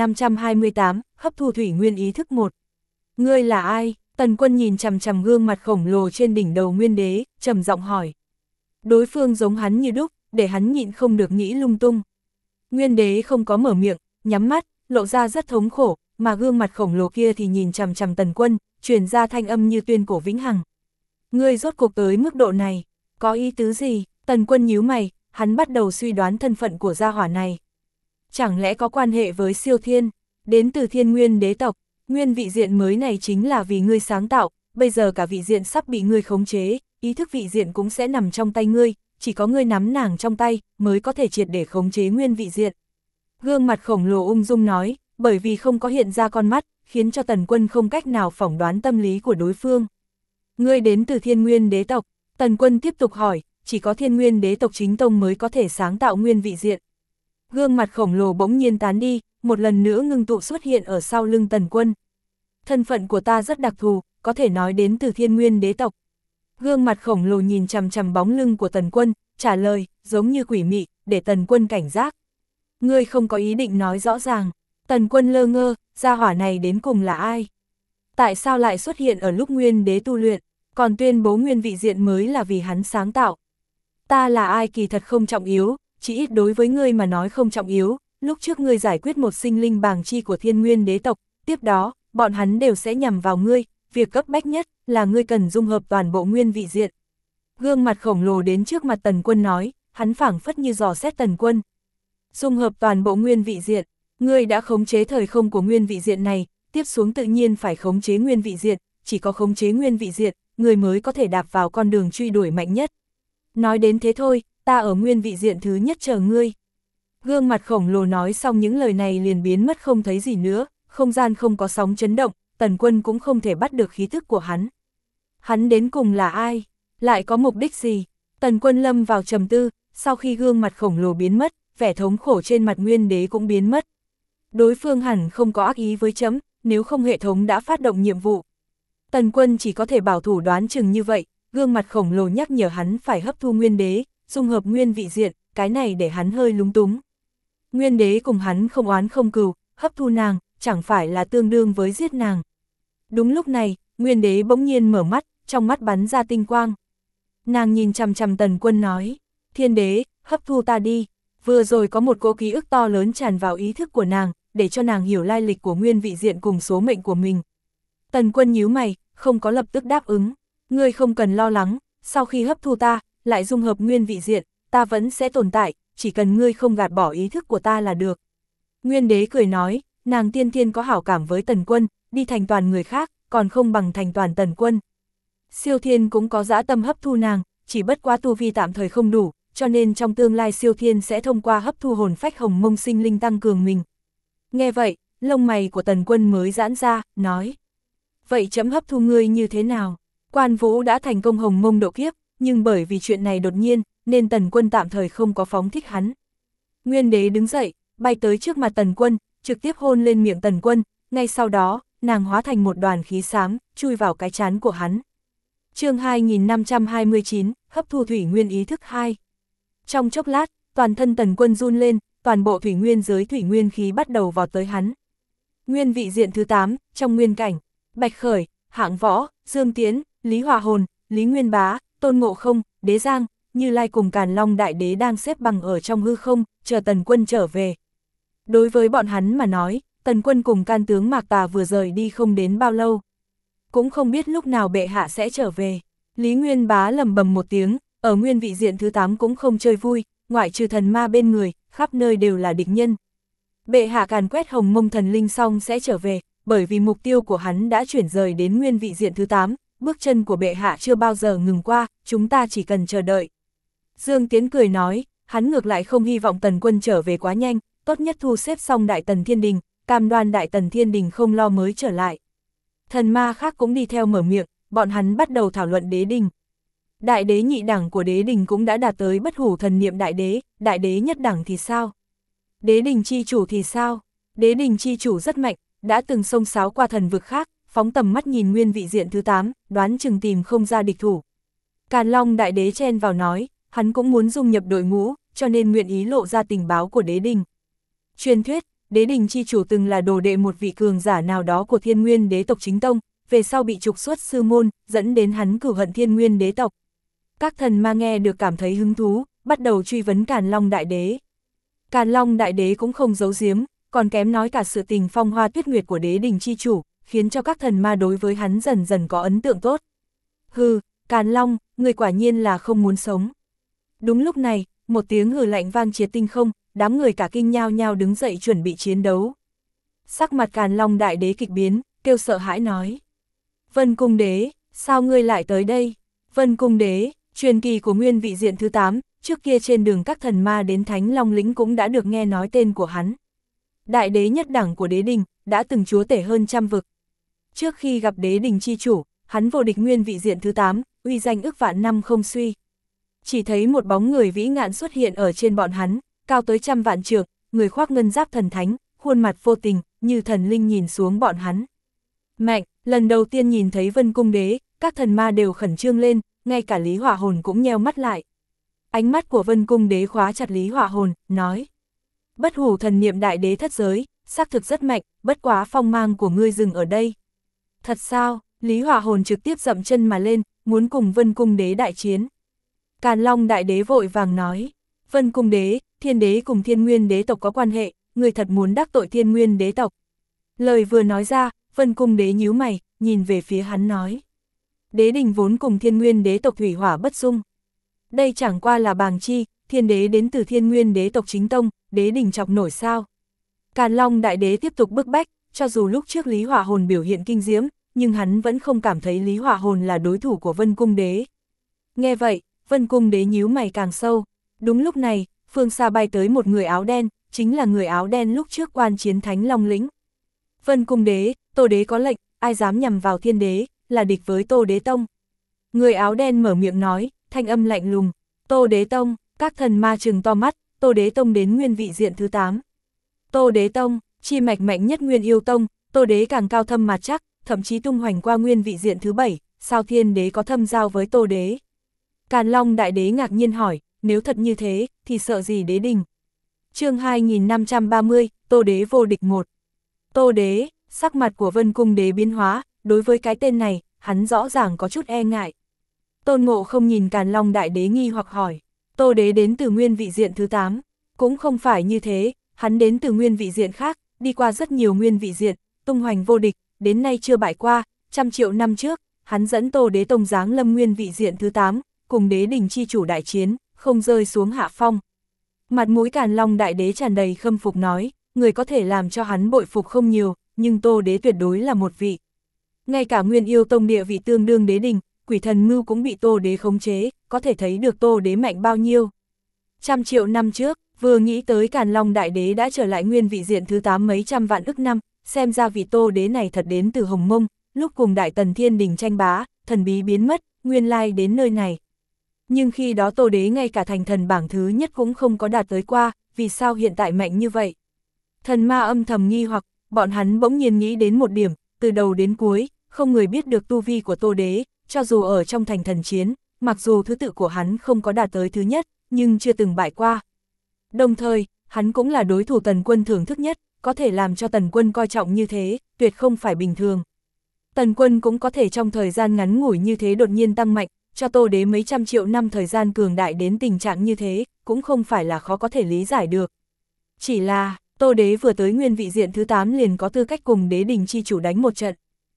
2528, hấp thu thủy nguyên ý thức 1. Ngươi là ai? Tần Quân nhìn chằm chằm gương mặt khổng lồ trên đỉnh đầu Nguyên Đế, trầm giọng hỏi. Đối phương giống hắn như đúc, để hắn nhịn không được nghĩ lung tung. Nguyên Đế không có mở miệng, nhắm mắt, lộ ra rất thống khổ, mà gương mặt khổng lồ kia thì nhìn chằm chằm Tần Quân, truyền ra thanh âm như tuyên cổ vĩnh hằng. Ngươi rốt cuộc tới mức độ này, có ý tứ gì? Tần Quân nhíu mày, hắn bắt đầu suy đoán thân phận của gia hỏa này. Chẳng lẽ có quan hệ với siêu thiên, đến từ Thiên Nguyên đế tộc, Nguyên Vị Diện mới này chính là vì ngươi sáng tạo, bây giờ cả vị diện sắp bị ngươi khống chế, ý thức vị diện cũng sẽ nằm trong tay ngươi, chỉ có ngươi nắm nàng trong tay, mới có thể triệt để khống chế Nguyên Vị Diện. Gương mặt khổng lồ ung dung nói, bởi vì không có hiện ra con mắt, khiến cho Tần Quân không cách nào phỏng đoán tâm lý của đối phương. Ngươi đến từ Thiên Nguyên đế tộc, Tần Quân tiếp tục hỏi, chỉ có Thiên Nguyên đế tộc chính tông mới có thể sáng tạo Nguyên Vị Diện. Gương mặt khổng lồ bỗng nhiên tán đi, một lần nữa ngưng tụ xuất hiện ở sau lưng Tần Quân. Thân phận của ta rất đặc thù, có thể nói đến từ Thiên Nguyên đế tộc. Gương mặt khổng lồ nhìn chằm chằm bóng lưng của Tần Quân, trả lời, giống như quỷ mị, để Tần Quân cảnh giác. Ngươi không có ý định nói rõ ràng. Tần Quân lơ ngơ, gia hỏa này đến cùng là ai? Tại sao lại xuất hiện ở lúc Nguyên đế tu luyện, còn tuyên bố nguyên vị diện mới là vì hắn sáng tạo? Ta là ai kỳ thật không trọng yếu, chỉ ít đối với ngươi mà nói không trọng yếu. Lúc trước ngươi giải quyết một sinh linh bàng chi của Thiên Nguyên đế tộc, tiếp đó, bọn hắn đều sẽ nhằm vào ngươi, việc cấp bách nhất là ngươi cần dung hợp toàn bộ nguyên vị diện. Gương mặt khổng lồ đến trước mặt Tần Quân nói, hắn phảng phất như dò xét Tần Quân. Dung hợp toàn bộ nguyên vị diện, ngươi đã khống chế thời không của nguyên vị diện này, tiếp xuống tự nhiên phải khống chế nguyên vị diện, chỉ có khống chế nguyên vị diện, ngươi mới có thể đạp vào con đường truy đuổi mạnh nhất. Nói đến thế thôi, ta ở nguyên vị diện thứ nhất chờ ngươi. Gương mặt khổng lồ nói xong những lời này liền biến mất không thấy gì nữa, không gian không có sóng chấn động, Tần Quân cũng không thể bắt được khí thức của hắn. Hắn đến cùng là ai? Lại có mục đích gì? Tần Quân lâm vào trầm tư, sau khi gương mặt khổng lồ biến mất, vẻ thống khổ trên mặt Nguyên đế cũng biến mất. Đối phương hẳn không có ác ý với chấm, nếu không hệ thống đã phát động nhiệm vụ. Tần Quân chỉ có thể bảo thủ đoán chừng như vậy, gương mặt khổng lồ nhắc nhở hắn phải hấp thu Nguyên đế, dung hợp nguyên vị diện, cái này để hắn hơi lúng túng. Nguyên đế cùng hắn không oán không cừu, hấp thu nàng, chẳng phải là tương đương với giết nàng. Đúng lúc này, Nguyên đế bỗng nhiên mở mắt, trong mắt bắn ra tinh quang. Nàng nhìn chằm chằm Tần Quân nói, Thiên đế, hấp thu ta đi. Vừa rồi có một cỗ ký ức to lớn tràn vào ý thức của nàng, để cho nàng hiểu lai lịch của nguyên vị diện cùng số mệnh của mình. Tần Quân nhíu mày, không có lập tức đáp ứng. Ngươi không cần lo lắng, sau khi hấp thu ta, lại dung hợp nguyên vị diện, ta vẫn sẽ tồn tại, chỉ cần ngươi không gạt bỏ ý thức của ta là được. Nguyên đế cười nói, nàng tiên thiên có hảo cảm với Tần Quân, đi thành toàn người khác, còn không bằng thành toàn Tần Quân. Siêu thiên cũng có dã tâm hấp thu nàng, chỉ bất quá tu vi tạm thời không đủ, cho nên trong tương lai siêu thiên sẽ thông qua hấp thu hồn phách hồng mông sinh linh tăng cường mình. Nghe vậy, lông mày của Tần Quân mới giãn ra, nói. Vậy chấm hấp thu ngươi như thế nào? Quan Vũ đã thành công hồng mông độ kiếp, nhưng bởi vì chuyện này đột nhiên, nên Tần Quân tạm thời không có phóng thích hắn. Nguyên đế đứng dậy, bay tới trước mặt Tần Quân, trực tiếp hôn lên miệng Tần Quân, ngay sau đó, nàng hóa thành một đoàn khí xám, chui vào cái trán của hắn. Chương 2529, hấp thu thủy nguyên ý thức 2. Trong chốc lát, toàn thân Tần Quân run lên, toàn bộ thủy nguyên giới thủy nguyên khí bắt đầu vào tới hắn. Nguyên vị diện thứ 8, trong nguyên cảnh, Bạch Khởi, Hạng Võ, Dương Tiến, Lý Hòa Hồn, Lý Nguyên Bá, Tôn Ngộ Không, Đế Giang, Như Lai cùng Càn Long Đại Đế đang xếp bằng ở trong hư không, chờ Tần Quân trở về. Đối với bọn hắn mà nói, Tần Quân cùng can tướng Mạc Tà vừa rời đi không đến bao lâu. Cũng không biết lúc nào bệ hạ sẽ trở về. Lý Nguyên Bá lầm bầm một tiếng, ở nguyên vị diện thứ 8 cũng không chơi vui, ngoại trừ thần ma bên người, khắp nơi đều là địch nhân. Bệ hạ càn quét hồng mông thần linh xong sẽ trở về, bởi vì mục tiêu của hắn đã chuyển rời đến nguyên vị diện thứ 8, bước chân của bệ hạ chưa bao giờ ngừng qua, chúng ta chỉ cần chờ đợi. Dương Tiến cười nói, hắn ngược lại không hy vọng Tần Quân trở về quá nhanh, tốt nhất thu xếp xong Đại Tần Thiên Đình, cam đoan Đại Tần Thiên Đình không lo mới trở lại. Thần ma khác cũng đi theo mở miệng, bọn hắn bắt đầu thảo luận đế đình. Đại đế nhị đẳng của đế đình cũng đã đạt tới bất hủ thần niệm đại đế nhất đẳng thì sao? Đế đình chi chủ thì sao? Đế đình chi chủ rất mạnh, đã từng xông xáo qua thần vực khác, phóng tầm mắt nhìn nguyên vị diện thứ 8, đoán chừng tìm không ra địch thủ. Càn Long Đại Đế chen vào nói, hắn cũng muốn dung nhập đội ngũ, cho nên nguyện ý lộ ra tình báo của đế đình. Truyền thuyết, đế đình chi chủ từng là đồ đệ một vị cường giả nào đó của Thiên Nguyên đế tộc chính tông, về sau bị trục xuất sư môn, dẫn đến hắn cửu hận Thiên Nguyên đế tộc. Các thần ma nghe được cảm thấy hứng thú, bắt đầu truy vấn Càn Long Đại Đế. Càn Long Đại Đế cũng không giấu giếm, còn kém nói cả sự tình phong hoa tuyết nguyệt của đế đình chi chủ, khiến cho các thần ma đối với hắn dần dần có ấn tượng tốt. Hừ, Càn Long, người quả nhiên là không muốn sống. Đúng lúc này, một tiếng hừ lạnh vang triệt tinh không, đám người cả kinh nhao nhao đứng dậy chuẩn bị chiến đấu. Sắc mặt Càn Long Đại Đế kịch biến, kêu sợ hãi nói. Vân Cung Đế, sao ngươi lại tới đây? Vân Cung Đế, truyền kỳ của nguyên vị diện thứ 8, trước kia trên đường các thần ma đến Thánh Long Lĩnh cũng đã được nghe nói tên của hắn. Đại đế nhất đẳng của đế đình, đã từng chúa tể hơn trăm vực. Trước khi gặp đế đình chi chủ, hắn vô địch nguyên vị diện thứ 8, uy danh ức vạn năm không suy. Chỉ thấy một bóng người vĩ ngạn xuất hiện ở trên bọn hắn, cao tới trăm vạn trượng, người khoác ngân giáp thần thánh, khuôn mặt vô tình, như thần linh nhìn xuống bọn hắn. Mạnh, lần đầu tiên nhìn thấy Vân Cung Đế, các thần ma đều khẩn trương lên, ngay cả Lý Hỏa Hồn cũng nheo mắt lại. Ánh mắt của Vân Cung Đế khóa chặt Lý Hỏa Hồn, nói. Bất hủ thần niệm đại đế thất giới, xác thực rất mạnh, bất quá phong mang của ngươi dừng ở đây. Thật sao? Lý Hỏa Hồn trực tiếp dậm chân mà lên, muốn cùng Vân Cung Đế đại chiến. Càn Long đại đế vội vàng nói. Vân Cung Đế, Thiên Đế cùng Thiên Nguyên đế tộc có quan hệ, ngươi thật muốn đắc tội Thiên Nguyên đế tộc. Lời vừa nói ra, Vân Cung Đế nhíu mày, nhìn về phía hắn nói. Đế đình vốn cùng Thiên Nguyên đế tộc thủy hỏa bất dung. Đây chẳng qua là bàng chi, Thiên Đế đến từ Thiên Nguyên đế tộc chính tông, đế đình chọc nổi sao. Càn Long đại đế tiếp tục bức bách, cho dù lúc trước Lý Hỏa Hồn biểu hiện kinh diễm, nhưng hắn vẫn không cảm thấy Lý Hỏa Hồn là đối thủ của Vân Cung Đế. Nghe vậy, Vân Cung Đế nhíu mày càng sâu. Đúng lúc này, phương xa bay tới một người áo đen, chính là người áo đen lúc trước quan chiến Thánh Long lĩnh. Vân Cung Đế, Tô Đế có lệnh, ai dám nhằm vào Thiên Đế, là địch với Tô Đế Tông. Người áo đen mở miệng nói, thanh âm lạnh lùng. Tô Đế Tông, các thần ma trừng to mắt, Tô Đế Tông đến nguyên vị diện thứ 8. Tô Đế Tông, chi mạch mạnh nhất Nguyên Yêu Tông, Tô Đế càng cao thâm mà chắc, thậm chí tung hoành qua nguyên vị diện thứ 7, sao Thiên Đế có thâm giao với Tô Đế? Càn Long đại đế ngạc nhiên hỏi, nếu thật như thế, thì sợ gì đế đình? Chương 2530, Tô Đế vô địch 1. Tô Đế, sắc mặt của Vân Cung Đế biến hóa, đối với cái tên này, hắn rõ ràng có chút e ngại. Tôn Ngộ không nhìn Càn Long đại đế nghi hoặc hỏi, Tô Đế đến từ nguyên vị diện thứ 8, cũng không phải như thế, hắn đến từ nguyên vị diện khác, đi qua rất nhiều nguyên vị diện, tung hoành vô địch, đến nay chưa bại qua, 100 triệu năm trước, hắn dẫn Tô Đế Tông giáng lâm nguyên vị diện thứ 8, cùng đế đình chi chủ đại chiến, không rơi xuống hạ phong. Mặt mũi Càn Long đại đế tràn đầy khâm phục nói, người có thể làm cho hắn bội phục không nhiều, nhưng Tô Đế tuyệt đối là một vị. Ngay cả Nguyên Yêu Tông địa vị tương đương đế đình, Quỷ Thần Mưu cũng bị Tô Đế khống chế, có thể thấy được Tô Đế mạnh bao nhiêu. 100 triệu năm trước, vừa nghĩ tới Càn Long đại đế đã trở lại nguyên vị diện thứ 8 mấy trăm vạn ức năm, xem ra vị Tô Đế này thật đến từ Hồng Mông, lúc cùng Đại Tần Thiên Đình tranh bá, thần bí biến mất, nguyên lai đến nơi này. Nhưng khi đó Tô Đế ngay cả thành thần bảng thứ nhất cũng không có đạt tới qua, vì sao hiện tại mạnh như vậy? Thần ma âm thầm nghi hoặc, bọn hắn bỗng nhiên nghĩ đến một điểm, từ đầu đến cuối, không người biết được tu vi của Tô Đế, cho dù ở trong thành thần chiến, mặc dù thứ tự của hắn không có đạt tới thứ nhất, nhưng chưa từng bại qua. Đồng thời, hắn cũng là đối thủ Tần Quân thưởng thức nhất, có thể làm cho Tần Quân coi trọng như thế, tuyệt không phải bình thường. Tần Quân cũng có thể trong thời gian ngắn ngủi như thế đột nhiên tăng mạnh, cho Tô Đế mấy 100 triệu năm thời gian cường đại đến tình trạng như thế, cũng không phải là khó có thể lý giải được. Chỉ là, Tô Đế vừa tới nguyên vị diện thứ 8 liền có tư cách cùng đế đình chi chủ đánh một trận.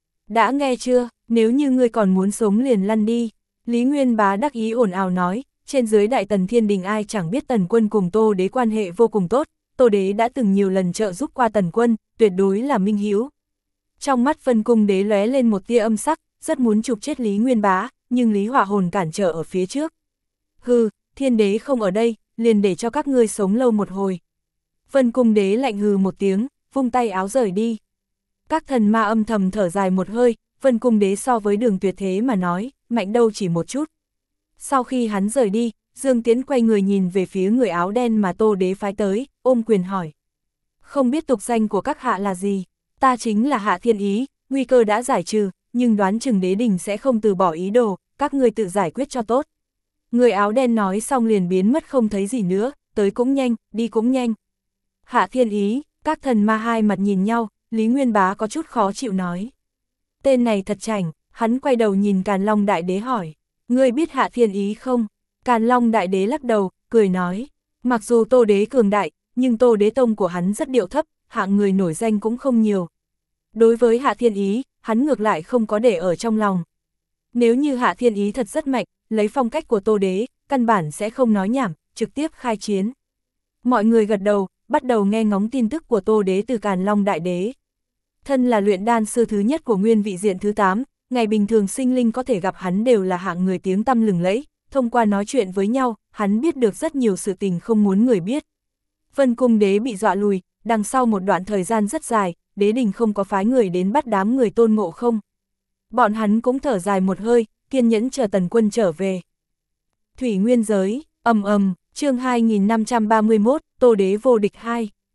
Đã nghe chưa, nếu như ngươi còn muốn sống liền lăn đi. Lý Nguyên Bá đắc ý ồn ào nói, trên dưới Đại Tần Thiên Đình ai chẳng biết Tần Quân cùng Tô Đế quan hệ vô cùng tốt, Tô Đế đã từng nhiều lần trợ giúp qua Tần Quân, tuyệt đối là minh hữu. Trong mắt Vân Cung Đế lóe lên một tia âm sắc, rất muốn chụp chết Lý Nguyên Bá, nhưng Lý Hỏa Hồn cản trở ở phía trước. Hừ, Thiên Đế không ở đây, liền để cho các ngươi sống lâu một hồi. Vân Cung Đế lạnh hừ một tiếng, vung tay áo rời đi. Các thần ma âm thầm thở dài một hơi, Vân Cung Đế so với Đường Tuyệt thế mà nói, mạnh đâu chỉ một chút. Sau khi hắn rời đi, Dương Tiễn quay người nhìn về phía người áo đen mà Tô Đế phái tới, ôm quyền hỏi. Không biết tục danh của các hạ là gì? Ta chính là Hạ Thiên Ý, nguy cơ đã giải trừ, nhưng đoán chừng đế đình sẽ không từ bỏ ý đồ, các ngươi tự giải quyết cho tốt. Người áo đen nói xong liền biến mất không thấy gì nữa, tới cũng nhanh, đi cũng nhanh. Hạ Thiên Ý, các thần ma hai mặt nhìn nhau, Lý Nguyên Bá có chút khó chịu nói. Tên này thật chảnh, hắn quay đầu nhìn Càn Long Đại Đế hỏi, ngươi biết Hạ Thiên Ý không? Càn Long Đại Đế lắc đầu, cười nói, mặc dù Tô Đế cường đại, nhưng Tô Đế tông của hắn rất điệu thấp, hạng người nổi danh cũng không nhiều. Đối với Hạ Thiên Ý, hắn ngược lại không có để ở trong lòng. Nếu như Hạ Thiên Ý thật rất mạnh, lấy phong cách của Tô Đế, căn bản sẽ không nói nhảm, trực tiếp khai chiến. Mọi người gật đầu, bắt đầu nghe ngóng tin tức của Tô Đế từ Càn Long Đại Đế. Thân là luyện đan sư thứ nhất của nguyên vị diện thứ 8, ngày bình thường sinh linh có thể gặp hắn đều là hạng người tiếng tăm lừng lẫy, thông qua nói chuyện với nhau, hắn biết được rất nhiều sự tình không muốn người biết. Vân Cung Đế bị dọa lùi, đằng sau một đoạn thời gian rất dài, đế đình không có phái người đến bắt đám người Tôn Ngộ Không. Bọn hắn cũng thở dài một hơi, kiên nhẫn chờ Tần Quân trở về. Thủy Nguyên Giới, chương 2531, Tô Đế vô địch 2.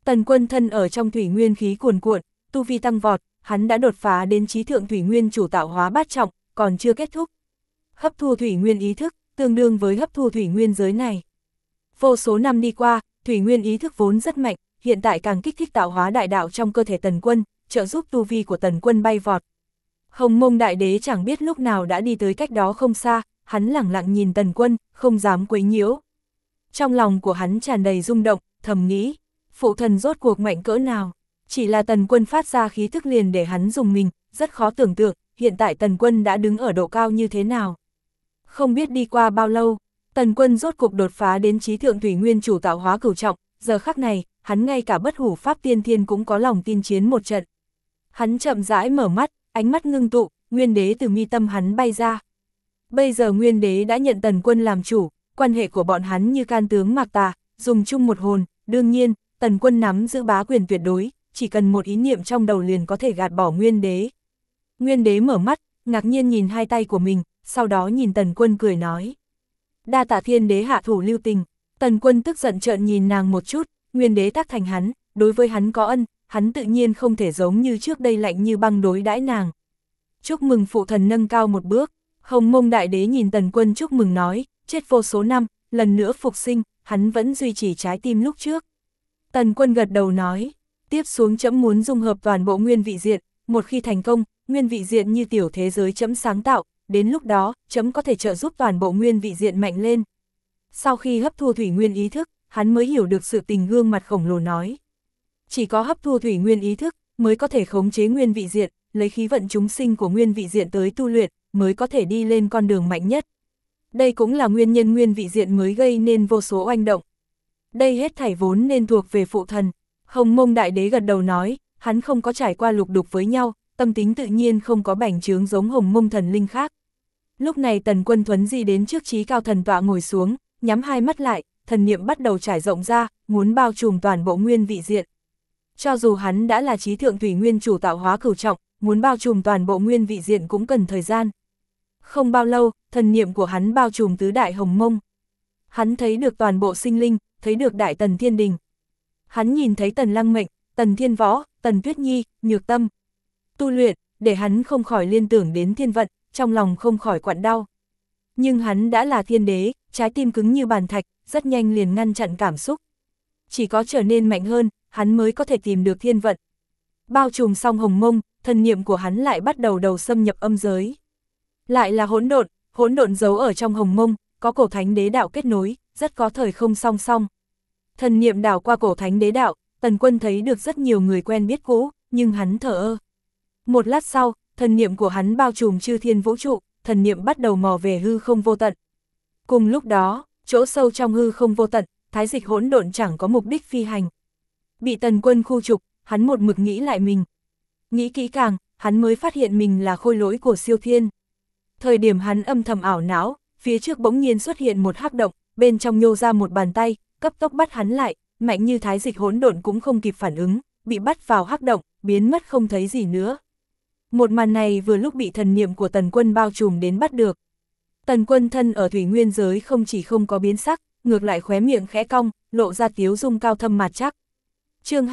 Tần Quân thân ở trong thủy nguyên khí cuồn cuộn, tu vi tăng vọt, hắn đã đột phá đến chí thượng thủy nguyên chủ tạo hóa bát trọng, còn chưa kết thúc. Hấp thu thủy nguyên ý thức, tương đương với hấp thu thủy nguyên giới này. Vô số năm đi qua, thủy nguyên ý thức vốn rất mạnh, hiện tại càng kích thích tạo hóa đại đạo trong cơ thể Tần Quân, trợ giúp tu vi của Tần Quân bay vọt. Hồng Mông Đại Đế chẳng biết lúc nào đã đi tới cách đó không xa, hắn lẳng lặng nhìn Tần Quân, không dám quấy nhiễu. Trong lòng của hắn tràn đầy rung động, thầm nghĩ, phụ thần rốt cuộc mạnh cỡ nào? Chỉ là Tần Quân phát ra khí thức liền để hắn dùng mình, rất khó tưởng tượng, hiện tại Tần Quân đã đứng ở độ cao như thế nào. Không biết đi qua bao lâu, Tần Quân rốt cuộc đột phá đến chí thượng thủy nguyên chủ tạo hóa cửu trọng, giờ khắc này, hắn ngay cả bất hủ pháp tiên thiên cũng có lòng tin chiến một trận. Hắn chậm rãi mở mắt, ánh mắt ngưng tụ, Nguyên Đế từ mi tâm hắn bay ra. Bây giờ Nguyên Đế đã nhận Tần Quân làm chủ, quan hệ của bọn hắn như can tướng mạc tà, dùng chung một hồn, đương nhiên, Tần Quân nắm giữ bá quyền tuyệt đối, chỉ cần một ý niệm trong đầu liền có thể gạt bỏ Nguyên Đế. Nguyên Đế mở mắt, ngạc nhiên nhìn hai tay của mình, sau đó nhìn Tần Quân cười nói. Đa tạ Thiên Đế hạ thủ lưu tình. Tần Quân tức giận trợn nhìn nàng một chút, Nguyên Đế tác thành hắn, đối với hắn có ân, hắn tự nhiên không thể giống như trước đây lạnh như băng đối đãi nàng. Chúc mừng phụ thần nâng cao một bước. Hồng Mông Đại Đế nhìn Tần Quân chúc mừng nói, chết vô số năm, lần nữa phục sinh, hắn vẫn duy trì trái tim lúc trước. Tần Quân gật đầu nói, tiếp xuống trẫm muốn dung hợp toàn bộ nguyên vị diện, một khi thành công, nguyên vị diện như tiểu thế giới trẫm sáng tạo, đến lúc đó, trẫm có thể trợ giúp toàn bộ nguyên vị diện mạnh lên. Sau khi hấp thu thủy nguyên ý thức, hắn mới hiểu được sự tình, gương mặt khổng lồ nói. Chỉ có hấp thu thủy nguyên ý thức, mới có thể khống chế nguyên vị diện, lấy khí vận chúng sinh của nguyên vị diện tới tu luyện, mới có thể đi lên con đường mạnh nhất. Đây cũng là nguyên nhân nguyên vị diện mới gây nên vô số oanh động. Đây hết thảy vốn nên thuộc về phụ thần. Hồng Mông Đại Đế gật đầu nói, hắn không có trải qua lục đục với nhau, tâm tính tự nhiên không có bành trướng giống Hồng Mông thần linh khác. Lúc này Tần Quân thuấn di đến trước chí cao thần tọa ngồi xuống, nhắm hai mắt lại, thần niệm bắt đầu trải rộng ra, muốn bao trùm toàn bộ nguyên vị diện. Cho dù hắn đã là chí thượng thủy nguyên chủ tạo hóa cửu trọng, muốn bao trùm toàn bộ nguyên vị diện cũng cần thời gian. Không bao lâu, thần niệm của hắn bao trùm tứ đại hồng mông. Hắn thấy được toàn bộ sinh linh, thấy được đại tần thiên đình. Hắn nhìn thấy Tần Lăng Mệnh, Tần Thiên Võ, Tần Tuyết Nhi, Nhược Tâm. Tu luyện, để hắn không khỏi liên tưởng đến thiên vận, trong lòng không khỏi quặn đau. Nhưng hắn đã là thiên đế, trái tim cứng như bàn thạch, rất nhanh liền ngăn chặn cảm xúc. Chỉ có trở nên mạnh hơn, hắn mới có thể tìm được thiên vận. Bao trùm xong hồng mông, thần niệm của hắn lại bắt đầu xâm nhập âm giới. Lại là hỗn độn giấu ở trong hồng mông, có cổ thánh đế đạo kết nối, rất có thời không song song. Thần niệm đảo qua cổ thánh đế đạo, Tần Quân thấy được rất nhiều người quen biết cũ, nhưng hắn thờ ơ. Một lát sau, thần niệm của hắn bao trùm chư thiên vũ trụ, thần niệm bắt đầu mò về hư không vô tận. Cùng lúc đó, chỗ sâu trong hư không vô tận, thái dịch hỗn độn chẳng có mục đích phi hành. Bị Tần Quân khu trục, hắn một mực nghĩ lại mình. Nghĩ kỹ càng, hắn mới phát hiện mình là khôi lỗi của siêu thiên. Thời điểm hắn âm thầm ảo não, phía trước bỗng nhiên xuất hiện một hắc động, bên trong nhô ra một bàn tay, cấp tốc bắt hắn lại, mạnh như thái dịch hỗn độn cũng không kịp phản ứng, bị bắt vào hắc động, biến mất không thấy gì nữa. Một màn này vừa lúc bị thần niệm của Tần Quân bao trùm đến bắt được. Tần Quân thân ở thủy nguyên giới không chỉ không có biến sắc, ngược lại khóe miệng khẽ cong, lộ ra tiếu dung cao thâm mạt chắc. Chương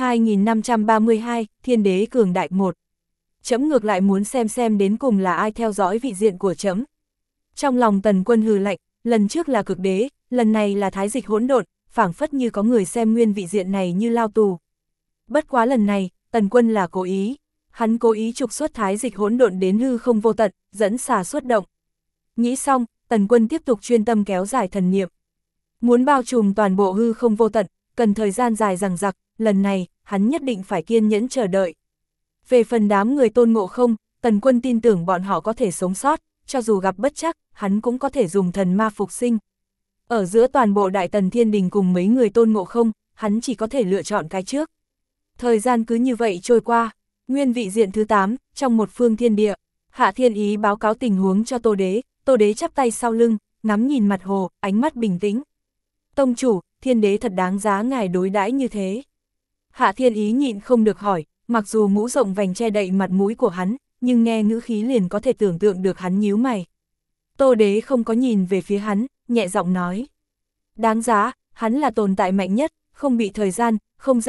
2532, Thiên Đế cường đại 1. Trẫm ngược lại muốn xem đến cùng là ai theo dõi vị diện của trẫm. Trong lòng Tần Quân hừ lạnh, lần trước là cực đế, lần này là thái dịch hỗn độn, phảng phất như có người xem nguyên vị diện này như lao tù. Bất quá lần này, Tần Quân là cố ý. Hắn cố ý trục xuất thái dịch hỗn độn đến hư không vô tận, dẫn xà xuất động. Nghĩ xong, Tần Quân tiếp tục chuyên tâm kéo dài thần niệm. Muốn bao trùm toàn bộ hư không vô tận, cần thời gian dài dằng dặc, lần này, hắn nhất định phải kiên nhẫn chờ đợi. Về phần đám người Tôn Ngộ Không, Tần Quân tin tưởng bọn họ có thể sống sót, cho dù gặp bất trắc, hắn cũng có thể dùng thần ma phục sinh. Ở giữa toàn bộ Đại Tần Thiên Đình cùng mấy người Tôn Ngộ Không, hắn chỉ có thể lựa chọn cái trước. Thời gian cứ như vậy trôi qua, nguyên vị diện thứ 8, trong một phương thiên địa, Hạ Thiên Ý báo cáo tình huống cho Tô Đế chắp tay sau lưng, ngắm nhìn mặt hồ, ánh mắt bình tĩnh. Tông chủ, Thiên Đế thật đáng giá ngài đối đãi như thế. Hạ Thiên Ý nhịn không được hỏi, mặc dù mũ rộng vành che đậy mặt mũi của hắn, nhưng nghe ngữ khí liền có thể tưởng tượng được hắn nhíu mày. Tô Đế không có nhìn về phía hắn, nhẹ giọng nói. Đáng giá, hắn là tồn tại mạnh nhất, không bị thời gian, không gian,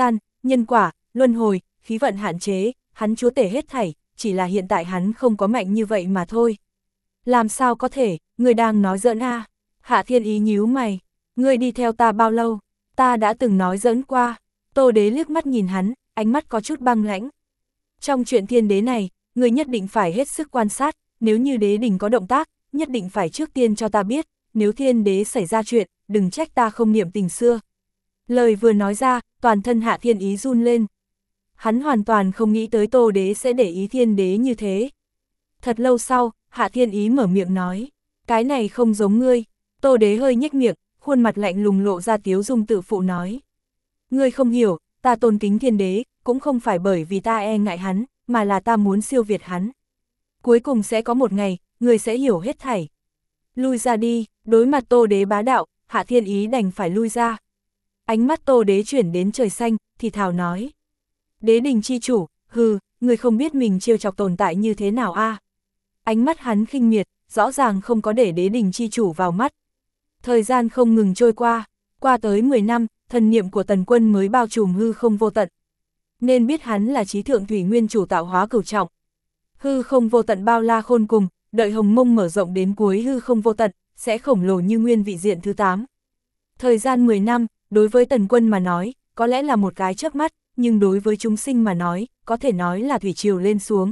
nhân quả, luân hồi, khí vận hạn chế, hắn chúa tể hết thảy, chỉ là hiện tại hắn không có mạnh như vậy mà thôi. Làm sao có thể, người đang nói giỡn à? Hạ Thiên Ý nhíu mày, ngươi đi theo ta bao lâu? Ta đã từng nói giỡn qua. Tô Đế liếc mắt nhìn hắn, ánh mắt có chút băng lãnh. Trong chuyện thiên đế này, ngươi nhất định phải hết sức quan sát, nếu như đế đình có động tác, nhất định phải trước tiên cho ta biết, nếu thiên đế xảy ra chuyện, đừng trách ta không niệm tình xưa. Lời vừa nói ra, toàn thân Hạ Thiên Ý run lên. Hắn hoàn toàn không nghĩ tới Tô Đế sẽ để ý thiên đế như thế. Thật lâu sau, Hạ Thiên Ý mở miệng nói, cái này không giống ngươi. Tô Đế hơi nhếch miệng, khuôn mặt lạnh lùng lộ ra tiếu dung tự phụ nói. Ngươi không hiểu, ta tôn kính thiên đế, cũng không phải bởi vì ta e ngại hắn, mà là ta muốn siêu việt hắn. Cuối cùng sẽ có một ngày, ngươi sẽ hiểu hết thảy. Lui ra đi, đối mặt Tô Đế bá đạo, Hạ Thiên Ý đành phải lui ra. Ánh mắt Tô Đế chuyển đến trời xanh, thì thào nói. Đế đình chi chủ, hừ, người không biết mình trêu chọc tồn tại như thế nào a? Ánh mắt hắn khinh miệt, rõ ràng không có để đế đình chi chủ vào mắt. Thời gian không ngừng trôi qua tới 10 năm, thần niệm của Tần Quân mới bao trùm hư không vô tận. Nên biết hắn là chí thượng thủy nguyên chủ tạo hóa cửu trọng. Hư không vô tận bao la khôn cùng, đợi hồng mông mở rộng đến cuối hư không vô tận, sẽ khổng lồ như nguyên vị diện thứ 8. Thời gian 10 năm, đối với Tần Quân mà nói, có lẽ là một cái chớp mắt, nhưng đối với chúng sinh mà nói, có thể nói là thủy triều lên xuống.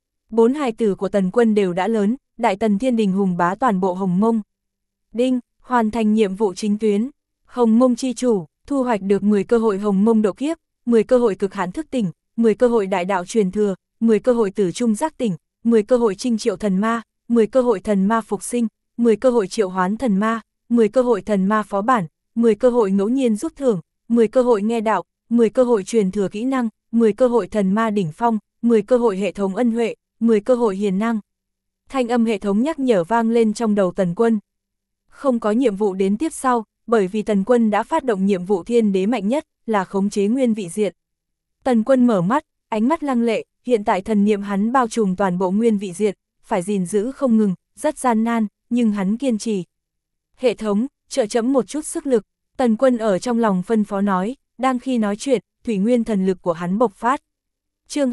4 hài tử của Tần Quân đều đã lớn, Đại Tần Thiên Đình hùng bá toàn bộ hồng mông. Đinh, hoàn thành nhiệm vụ chính tuyến. Hồng mông chi chủ, thu hoạch được 10 cơ hội hồng mông độ kiếp, 10 cơ hội cực hạn thức tỉnh, 10 cơ hội đại đạo truyền thừa, 10 cơ hội tử trung giác tỉnh, 10 cơ hội trinh triệu thần ma, 10 cơ hội thần ma phục sinh, 10 cơ hội triệu hoán thần ma, 10 cơ hội thần ma phó bản, 10 cơ hội ngẫu nhiên rút thưởng, 10 cơ hội nghe đạo, 10 cơ hội truyền thừa kỹ năng, 10 cơ hội thần ma đỉnh phong, 10 cơ hội hệ thống ân huệ, 10 cơ hội hiền năng. Thanh âm hệ thống nhắc nhở vang lên trong đầu Tần Quân. Không có nhiệm vụ đến tiếp sau, bởi vì Tần Quân đã phát động nhiệm vụ thiên đế mạnh nhất, là khống chế nguyên vị diện. Tần Quân mở mắt, ánh mắt lăng lệ, hiện tại thần niệm hắn bao trùm toàn bộ nguyên vị diện, phải gìn giữ không ngừng, rất gian nan, nhưng hắn kiên trì. Hệ thống, trợ chấm một chút sức lực, Tần Quân ở trong lòng phân phó nói, đang khi nói chuyện, thủy nguyên thần lực của hắn bộc phát. Chương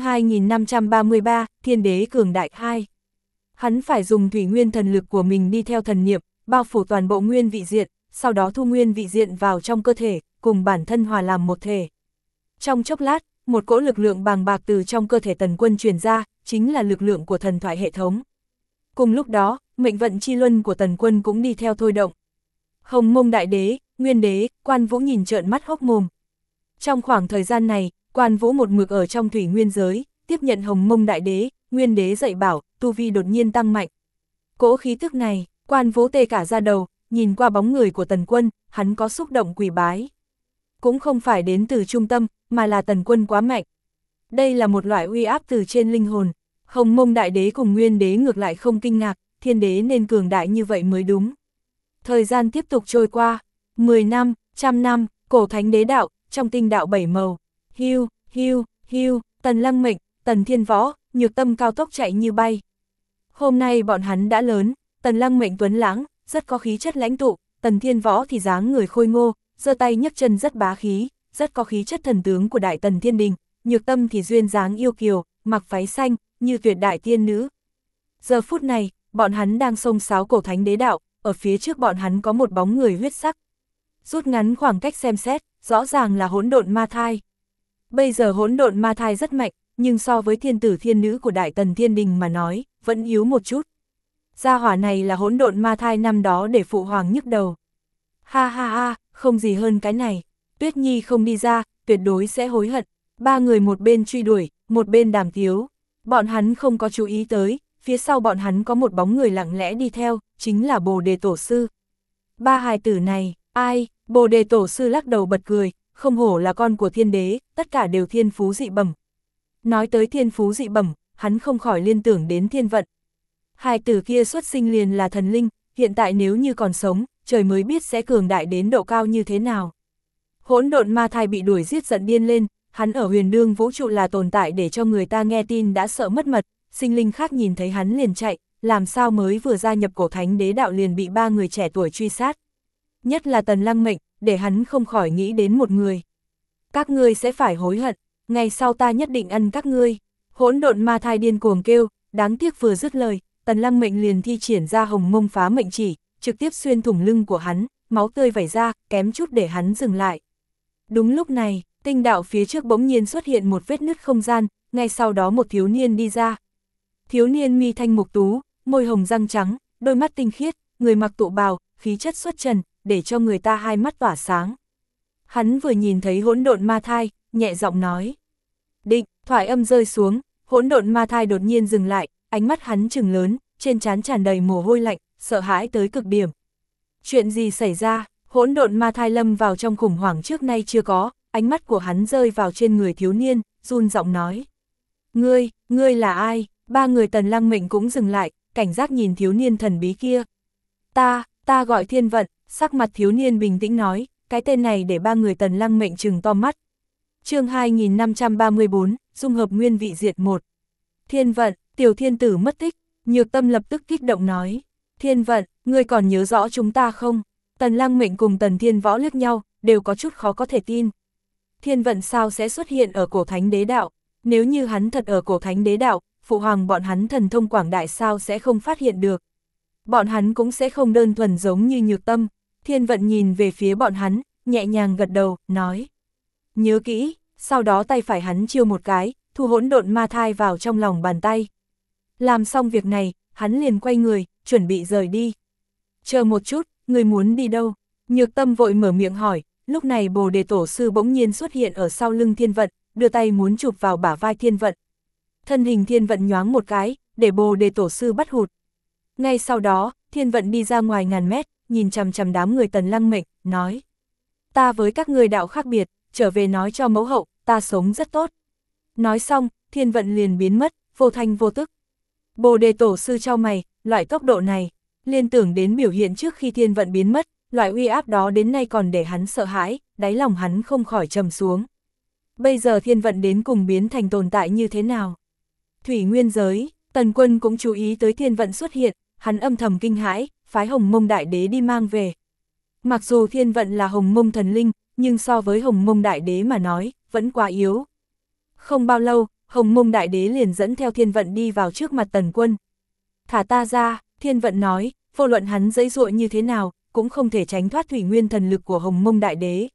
2533, Thiên đế cường đại 2. Hắn phải dùng thủy nguyên thần lực của mình đi theo thần niệm, bao phủ toàn bộ nguyên vị diện, sau đó thu nguyên vị diện vào trong cơ thể, cùng bản thân hòa làm một thể. Trong chốc lát, một cỗ lực lượng bàng bạc từ trong cơ thể Tần Quân truyền ra, chính là lực lượng của thần thoại hệ thống. Cùng lúc đó, mệnh vận chi luân của Tần Quân cũng đi theo thôi động. Hồng Mông Đại Đế, Nguyên Đế, Quan Vũ nhìn trợn mắt hốc mồm. Trong khoảng thời gian này, Quan Vũ một mực ở trong thủy nguyên giới, tiếp nhận Hồng Mông Đại Đế, Nguyên Đế dạy bảo, tu vi đột nhiên tăng mạnh. Cỗ khí tức này, Quan Vũ tê cả da đầu, nhìn qua bóng người của Tần Quân, hắn có xúc động quỳ bái. Cũng không phải đến từ trung tâm, mà là Tần Quân quá mạnh. Đây là một loại uy áp từ trên linh hồn. Hồng Mông Đại Đế cùng Nguyên Đế ngược lại không kinh ngạc, Thiên Đế nên cường đại như vậy mới đúng. Thời gian tiếp tục trôi qua, 10 năm, 100 năm, cổ thánh đế đạo, trong tinh đạo 7 màu. Hiu, hiu, hiu, Tần Lăng Mệnh, Tần Thiên Võ, Nhược Tâm cao tốc chạy như bay. Hôm nay bọn hắn đã lớn, Tần Lăng Mệnh tuấn lãng, rất có khí chất lãnh tụ, Tần Thiên Võ thì dáng người khôi ngô, giơ tay nhấc chân rất bá khí, rất có khí chất thần tướng của Đại Tần Thiên Đình. Nhược Tâm thì duyên dáng yêu kiều, mặc váy xanh, như tuyệt đại tiên nữ. Giờ phút này, bọn hắn đang xông xáo cổ thánh đế đạo, ở phía trước bọn hắn có một bóng người huyết sắc. Rút ngắn khoảng cách xem xét, rõ ràng là hỗn độn ma thai. Bây giờ hỗn độn ma thai rất mạnh, nhưng so với thiên tử thiên nữ của Đại Tần Thiên Đình mà nói, vẫn yếu một chút. Gia hỏa này là hỗn độn ma thai năm đó để phụ hoàng nhức đầu. Ha ha ha, không gì hơn cái này. Tuyết Nhi không đi ra, tuyệt đối sẽ hối hận. Ba người một bên truy đuổi, một bên đàm tiếu. Bọn hắn không có chú ý tới, phía sau bọn hắn có một bóng người lặng lẽ đi theo, chính là Bồ Đề Tổ Sư. Ba hài tử này, ai? Bồ Đề Tổ Sư lắc đầu bật cười, không hổ là con của thiên đế, tất cả đều thiên phú dị bẩm. Nói tới thiên phú dị bẩm, hắn không khỏi liên tưởng đến thiên vận. Hài tử kia xuất sinh liền là thần linh, hiện tại nếu như còn sống, trời mới biết sẽ cường đại đến độ cao như thế nào. Hỗn độn ma thai bị đuổi giết giận điên lên, hắn ở huyền đương vũ trụ là tồn tại để cho người ta nghe tin đã sợ mất mật, sinh linh khác nhìn thấy hắn liền chạy, làm sao mới vừa gia nhập cổ thánh đế đạo liền bị ba người trẻ tuổi truy sát. Nhất là Tần Lăng Mệnh, để hắn không khỏi nghĩ đến một người. Các ngươi sẽ phải hối hận, ngày sau ta nhất định ăn các ngươi. Hỗn độn ma thai điên cuồng kêu, đáng tiếc vừa dứt lời, Tần Lăng Mệnh liền thi triển ra hồng mông phá mệnh chỉ, trực tiếp xuyên thủng lưng của hắn, máu tươi vẩy ra, kém chút để hắn dừng lại. Đúng lúc này, tinh đạo phía trước bỗng nhiên xuất hiện một vết nứt không gian, ngay sau đó một thiếu niên đi ra. Thiếu niên mi thanh mục tú, môi hồng răng trắng, đôi mắt tinh khiết, người mặc tụ bào, khí chất xuất trần, để cho người ta hai mắt tỏa sáng. Hắn vừa nhìn thấy hỗn độn ma thai, nhẹ giọng nói. Định, thoại âm rơi xuống, hỗn độn ma thai đột nhiên dừng lại, ánh mắt hắn trừng lớn, trên trán tràn đầy mồ hôi lạnh, sợ hãi tới cực điểm. Chuyện gì xảy ra? Hỗn độn ma thai lâm vào trong khủng hoảng trước nay chưa có, ánh mắt của hắn rơi vào trên người thiếu niên, run giọng nói. Ngươi là ai? Ba người Tần Lăng Mệnh cũng dừng lại, cảnh giác nhìn thiếu niên thần bí kia. Ta gọi Thiên Vận, sắc mặt thiếu niên bình tĩnh nói, cái tên này để ba người Tần Lăng Mệnh trừng to mắt. Chương 2534, dung hợp nguyên vị diệt 1. Thiên Vận, tiểu thiên tử mất tích, Nhược Tâm lập tức kích động nói. Thiên Vận, ngươi còn nhớ rõ chúng ta không? Tần Lăng Mệnh cùng Tần Thiên Võ liếc nhau, đều có chút khó có thể tin. Thiên Vận sao sẽ xuất hiện ở cổ thánh đế đạo? Nếu như hắn thật ở cổ thánh đế đạo, phụ hoàng bọn hắn thần thông quảng đại sao sẽ không phát hiện được. Bọn hắn cũng sẽ không đơn thuần giống như Nhược Tâm. Thiên Vận nhìn về phía bọn hắn, nhẹ nhàng gật đầu, nói. Nhớ kỹ, sau đó tay phải hắn chiêu một cái, thu hỗn độn ma thai vào trong lòng bàn tay. Làm xong việc này, hắn liền quay người, chuẩn bị rời đi. Chờ một chút, người muốn đi đâu? Nhược Tâm vội mở miệng hỏi, lúc này Bồ Đề Tổ Sư bỗng nhiên xuất hiện ở sau lưng Thiên Vận, đưa tay muốn chụp vào bả vai Thiên Vận. Thân hình Thiên Vận nhoáng một cái, để Bồ Đề Tổ Sư bắt hụt. Ngay sau đó, Thiên Vận đi ra ngoài ngàn mét, nhìn chằm chằm đám người Tần Lăng Mệnh, nói. Ta với các ngươi đạo khác biệt, trở về nói cho mẫu hậu, ta sống rất tốt. Nói xong, Thiên Vận liền biến mất, vô thanh vô tức. Bồ Đề Tổ Sư chau mày, loại tốc độ này, liên tưởng đến biểu hiện trước khi Thiên Vận biến mất, loại uy áp đó đến nay còn để hắn sợ hãi, đáy lòng hắn không khỏi trầm xuống. Bây giờ Thiên Vận đến cùng biến thành tồn tại như thế nào? Thủy Nguyên giới, Tần Quân cũng chú ý tới Thiên Vận xuất hiện, hắn âm thầm kinh hãi, phái Hồng Mông Đại Đế đi mang về. Mặc dù Thiên Vận là Hồng Mông thần linh, nhưng so với Hồng Mông Đại Đế mà nói, vẫn quá yếu. Không bao lâu, Hồng Mông Đại Đế liền dẫn theo Thiên Vận đi vào trước mặt Tần Quân. Thả ta ra, Thiên Vận nói, vô luận hắn giãy giụa như thế nào, cũng không thể tránh thoát thủy nguyên thần lực của Hồng Mông Đại Đế.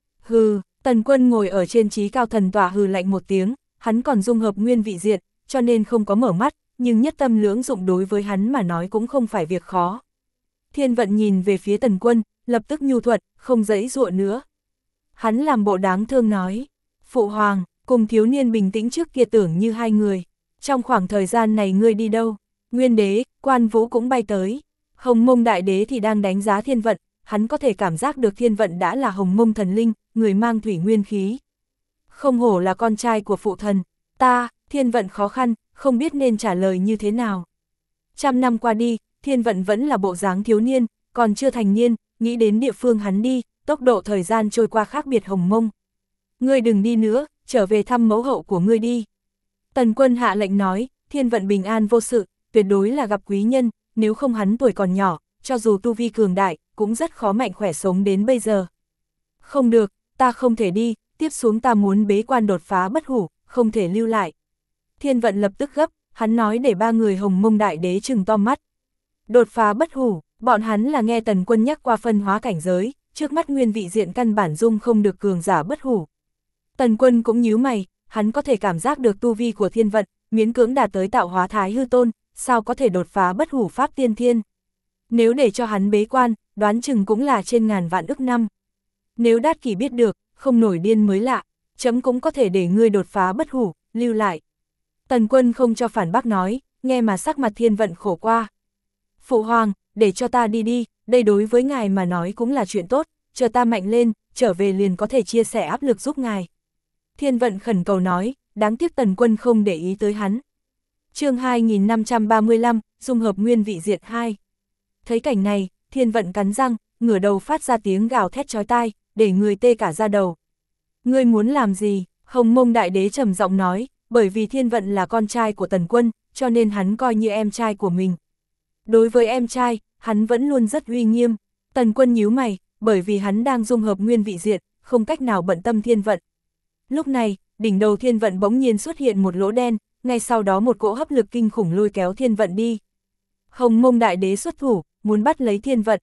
Hừ, Tần Quân ngồi ở trên trí cao thần tọa hừ lạnh một tiếng, hắn còn dung hợp nguyên vị diện, cho nên không có mở mắt, nhưng nhất tâm lưỡng dụng đối với hắn mà nói cũng không phải việc khó. Thiên Vận nhìn về phía Tần Quân, lập tức nhu thuận, không giãy giụa nữa. Hắn làm bộ đáng thương nói, Phụ Hoàng, cùng thiếu niên bình tĩnh trước kia tưởng như hai người. Trong khoảng thời gian này ngươi đi đâu? Nguyên Đế, Quan Vũ cũng bay tới. Hồng Mông Đại Đế thì đang đánh giá Thiên Vận, hắn có thể cảm giác được Thiên Vận đã là Hồng Mông thần linh, người mang thủy nguyên khí. Không hổ là con trai của phụ thần. Thiên Vận khó khăn, không biết nên trả lời như thế nào. 100 năm qua đi, Thiên Vận vẫn là bộ dáng thiếu niên, còn chưa thành niên, nghĩ đến địa phương hắn đi, tốc độ thời gian trôi qua khác biệt Hồng Mông. Ngươi đừng đi nữa, trở về thăm mẫu hậu của ngươi đi. Tần Quân hạ lệnh nói, Thiên Vận bình an vô sự, tuyệt đối là gặp quý nhân, nếu không hắn tuổi còn nhỏ, cho dù tu vi cường đại, cũng rất khó mạnh khỏe sống đến bây giờ. Không được, ta không thể đi, tiếp xuống ta muốn bế quan đột phá bất hủ, không thể lưu lại. Thiên Vận lập tức gấp, hắn nói để ba người Hồng Mông Đại Đế trừng to mắt. Đột phá bất hủ, bọn hắn là nghe Tần Quân nhắc qua phân hóa cảnh giới, trước mắt nguyên vị diện căn bản dung không được cường giả bất hủ. Tần Quân cũng nhíu mày, hắn có thể cảm giác được tu vi của Thiên Vận, miễn cưỡng đạt tới tạo hóa thái hư tôn, sao có thể đột phá bất hủ pháp tiên thiên. Nếu để cho hắn bế quan, đoán chừng cũng là trên ngàn vạn ức năm. Nếu Đát Kỷ biết được, không nổi điên mới lạ, chấm cũng có thể để ngươi đột phá bất hủ, lưu lại. Tần Quân không cho phản bác nói, nghe mà sắc mặt Thiên Vận khổ qua. Phụ Hoàng, để cho ta đi đi, đây đối với ngài mà nói cũng là chuyện tốt, chờ ta mạnh lên, trở về liền có thể chia sẻ áp lực giúp ngài. Thiên Vận khẩn cầu nói, đáng tiếc Tần Quân không để ý tới hắn. Chương 2535, dung hợp nguyên vị diệt 2. Thấy cảnh này, Thiên Vận cắn răng, ngửa đầu phát ra tiếng gào thét chói tai, để người tê cả da đầu. Ngươi muốn làm gì? Hồng Mông Đại Đế trầm giọng nói, bởi vì Thiên Vận là con trai của Tần Quân, cho nên hắn coi như em trai của mình. Đối với em trai, hắn vẫn luôn rất uy nghiêm. Tần Quân nhíu mày, bởi vì hắn đang dung hợp nguyên vị diện, không cách nào bận tâm Thiên Vận. Lúc này, đỉnh đầu thiên vận bỗng nhiên xuất hiện một lỗ đen, ngay sau đó một cỗ hấp lực kinh khủng lôi kéo thiên vận đi. Hồng Mông Đại Đế xuất thủ, muốn bắt lấy thiên vận.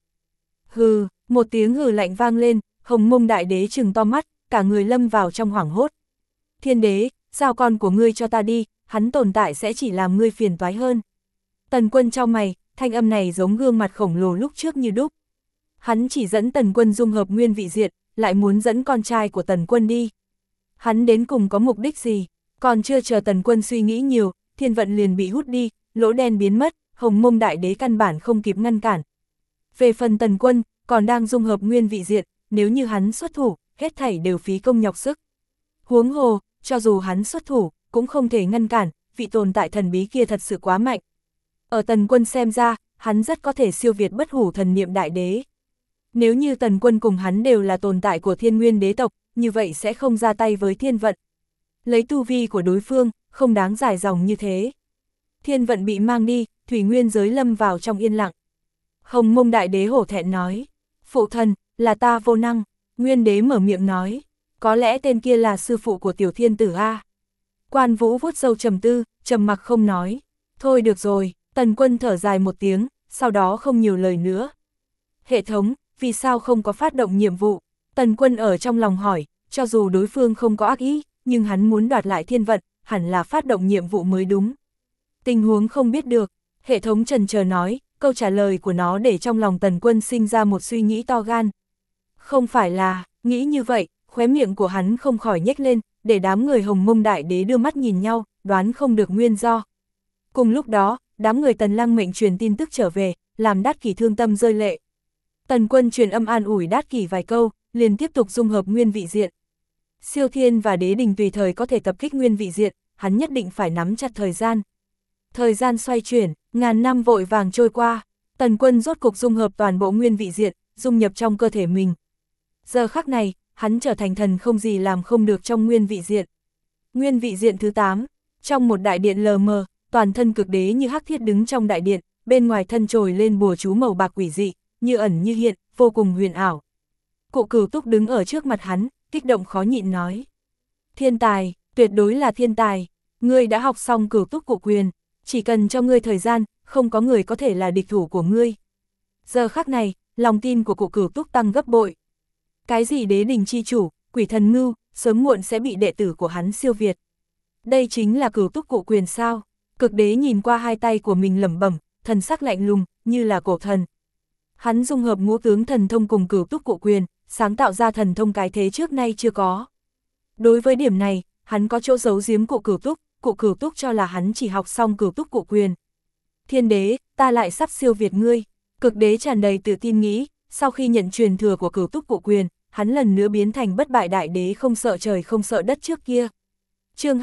Hừ, một tiếng hừ lạnh vang lên, Hồng Mông Đại Đế trừng to mắt, cả người lâm vào trong hoảng hốt. Thiên đế, giao con của ngươi cho ta đi, hắn tồn tại sẽ chỉ làm ngươi phiền toái hơn. Tần Quân chau mày, thanh âm này giống gương mặt khổng lồ lúc trước như đúc. Hắn chỉ dẫn Tần Quân dung hợp nguyên vị diệt, lại muốn dẫn con trai của Tần Quân đi. Hắn đến cùng có mục đích gì? Còn chưa chờ Tần Quân suy nghĩ nhiều, thiên vận liền bị hút đi, lỗ đen biến mất, Hồng Mông Đại Đế căn bản không kịp ngăn cản. Về phần Tần Quân, còn đang dung hợp nguyên vị diệt, nếu như hắn xuất thủ, hết thảy đều phí công nhọc sức. Huống hồ, cho dù hắn xuất thủ, cũng không thể ngăn cản, vị tồn tại thần bí kia thật sự quá mạnh. Ở Tần Quân xem ra, hắn rất có thể siêu việt bất hủ thần niệm đại đế. Nếu như Tần Quân cùng hắn đều là tồn tại của thiên nguyên đế tộc, như vậy sẽ không ra tay với thiên vận. Lấy tu vi của đối phương, không đáng dài dòng như thế. Thiên vận bị mang đi, thủy nguyên giới lâm vào trong yên lặng. Hồng Mông Đại Đế hổ thẹn nói, phụ thần, là ta vô năng. Nguyên đế mở miệng nói, có lẽ tên kia là sư phụ của tiểu thiên tử A. Quan Vũ vuốt râu trầm tư, trầm mặc không nói. Thôi được rồi, Tần Quân thở dài một tiếng, sau đó không nhiều lời nữa. Hệ thống, vì sao không có phát động nhiệm vụ? Tần Quân ở trong lòng hỏi, cho dù đối phương không có ác ý, nhưng hắn muốn đoạt lại thiên vận, hẳn là phát động nhiệm vụ mới đúng. Tình huống không biết được, hệ thống chần chờ nói, câu trả lời của nó để trong lòng Tần Quân sinh ra một suy nghĩ to gan. Không phải là, nghĩ như vậy, khóe miệng của hắn không khỏi nhếch lên, để đám người Hồng Mông Đại Đế đưa mắt nhìn nhau, đoán không được nguyên do. Cùng lúc đó, đám người Tần Lăng mệnh truyền tin tức trở về, làm Đát Kỷ thương tâm rơi lệ. Tần Quân truyền âm an ủi Đát Kỷ vài câu, liền tiếp tục dung hợp nguyên vị diện. Siêu Thiên và Đế Đình tùy thời có thể tập kích nguyên vị diện, hắn nhất định phải nắm chặt thời gian. Thời gian xoay chuyển, ngàn năm vội vàng trôi qua, Tần Quân rốt cục dung hợp toàn bộ nguyên vị diện, dung nhập trong cơ thể mình. Giờ khắc này, hắn trở thành thần không gì làm không được trong nguyên vị diện. Nguyên vị diện thứ 8, trong một đại điện lờ mờ, toàn thân cực đế như hắc thiết đứng trong đại điện, bên ngoài thân trồi lên bùa chú màu bạc quỷ dị, như ẩn như hiện, vô cùng huyền ảo. Cụ Cửu Túc đứng ở trước mặt hắn, kích động khó nhịn nói. Thiên tài, tuyệt đối là thiên tài, ngươi đã học xong Cửu Túc cụ quyền, chỉ cần cho ngươi thời gian, không có người có thể là địch thủ của ngươi. Giờ khắc này, lòng tin của Cụ Cửu Túc tăng gấp bội. Cái gì đế đình chi chủ, quỷ thần ngưu, sớm muộn sẽ bị đệ tử của hắn siêu việt. Đây chính là Cửu Túc cụ quyền sao? Cực đế nhìn qua hai tay của mình lẩm bẩm, thần sắc lạnh lùng, như là cổ thần. Hắn dung hợp ngũ tướng thần thông cùng Cửu Túc cụ quyền, sáng tạo ra thần thông cái thế trước nay chưa có. Đối với điểm này, hắn có chỗ giấu giếm Cụ Cửu Túc cho là hắn chỉ học xong Cửu Túc cụ quyền. Thiên đế, ta lại sắp siêu việt ngươi. Cực đế tràn đầy tự tin nghĩ, sau khi nhận truyền thừa của Cửu Túc cụ quyền, hắn lần nữa biến thành bất bại đại đế không sợ trời không sợ đất trước kia. Chương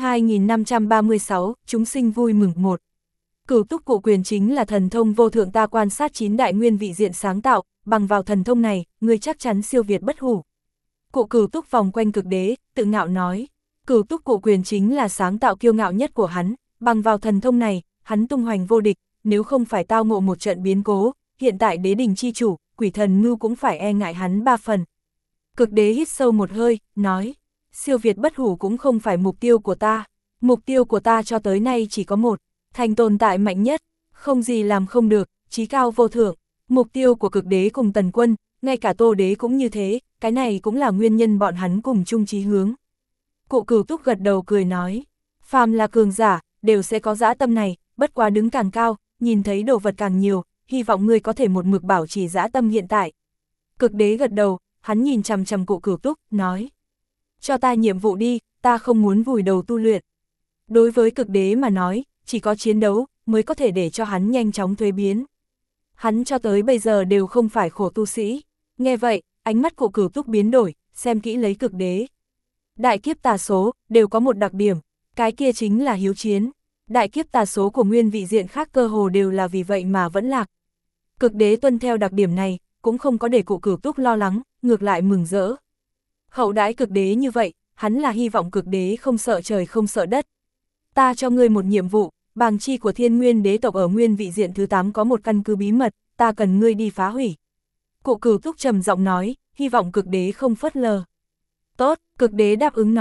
2536, chúng sinh vui mừng 1. Cửu Túc cụ quyền chính là thần thông vô thượng ta quan sát 9 đại nguyên vị diện sáng tạo, bằng vào thần thông này, ngươi chắc chắn siêu việt bất hủ. Cụ Cửu Túc vòng quanh cực đế, tự ngạo nói, Cửu Túc cụ quyền chính là sáng tạo kiêu ngạo nhất của hắn, bằng vào thần thông này, hắn tung hoành vô địch, nếu không phải tao ngộ một trận biến cố, hiện tại đế đình chi chủ, quỷ thần ngưu cũng phải e ngại hắn 3 phần. Cực đế hít sâu một hơi, nói, siêu việt bất hủ cũng không phải mục tiêu của ta, mục tiêu của ta cho tới nay chỉ có một, thành tồn tại mạnh nhất, không gì làm không được, chí cao vô thượng. Mục tiêu của cực đế cùng Tần Quân, ngay cả Tô đế cũng như thế, cái này cũng là nguyên nhân bọn hắn cùng chung chí hướng. Cụ Cửu Túc gật đầu cười nói, phàm là cường giả, đều sẽ có dã tâm này, bất quá đứng càng cao, nhìn thấy đồ vật càng nhiều, hy vọng ngươi có thể một mực bảo trì dã tâm hiện tại. Cực đế gật đầu, hắn nhìn chằm chằm Cụ Cửu Túc, nói, cho ta nhiệm vụ đi, ta không muốn vùi đầu tu luyện. Đối với cực đế mà nói, chỉ có chiến đấu, mới có thể để cho hắn nhanh chóng thuế biến. Hắn cho tới bây giờ đều không phải khổ tu sĩ. Nghe vậy, ánh mắt Cụ Cửu Túc biến đổi, xem kỹ lấy cực đế. Đại kiếp tà số, đều có một đặc điểm, cái kia chính là hiếu chiến. Đại kiếp tà số của nguyên vị diện khác cơ hồ đều là vì vậy mà vẫn lạc. Cực đế tuân theo đặc điểm này, cũng không có để Cụ Cửu Túc lo lắng, ngược lại mừng rỡ. Hậu đãi cực đế như vậy, hắn là hy vọng cực đế không sợ trời không sợ đất. Ta cho ngươi một nhiệm vụ, bàng chi của thiên nguyên đế tộc ở nguyên vị diện thứ 8 có một căn cứ bí mật, ta cần ngươi đi phá hủy. Cụ Cửu Túc trầm giọng nói, hy vọng cực đế không phớt lờ. Tốt, cực đế đáp ứng nói,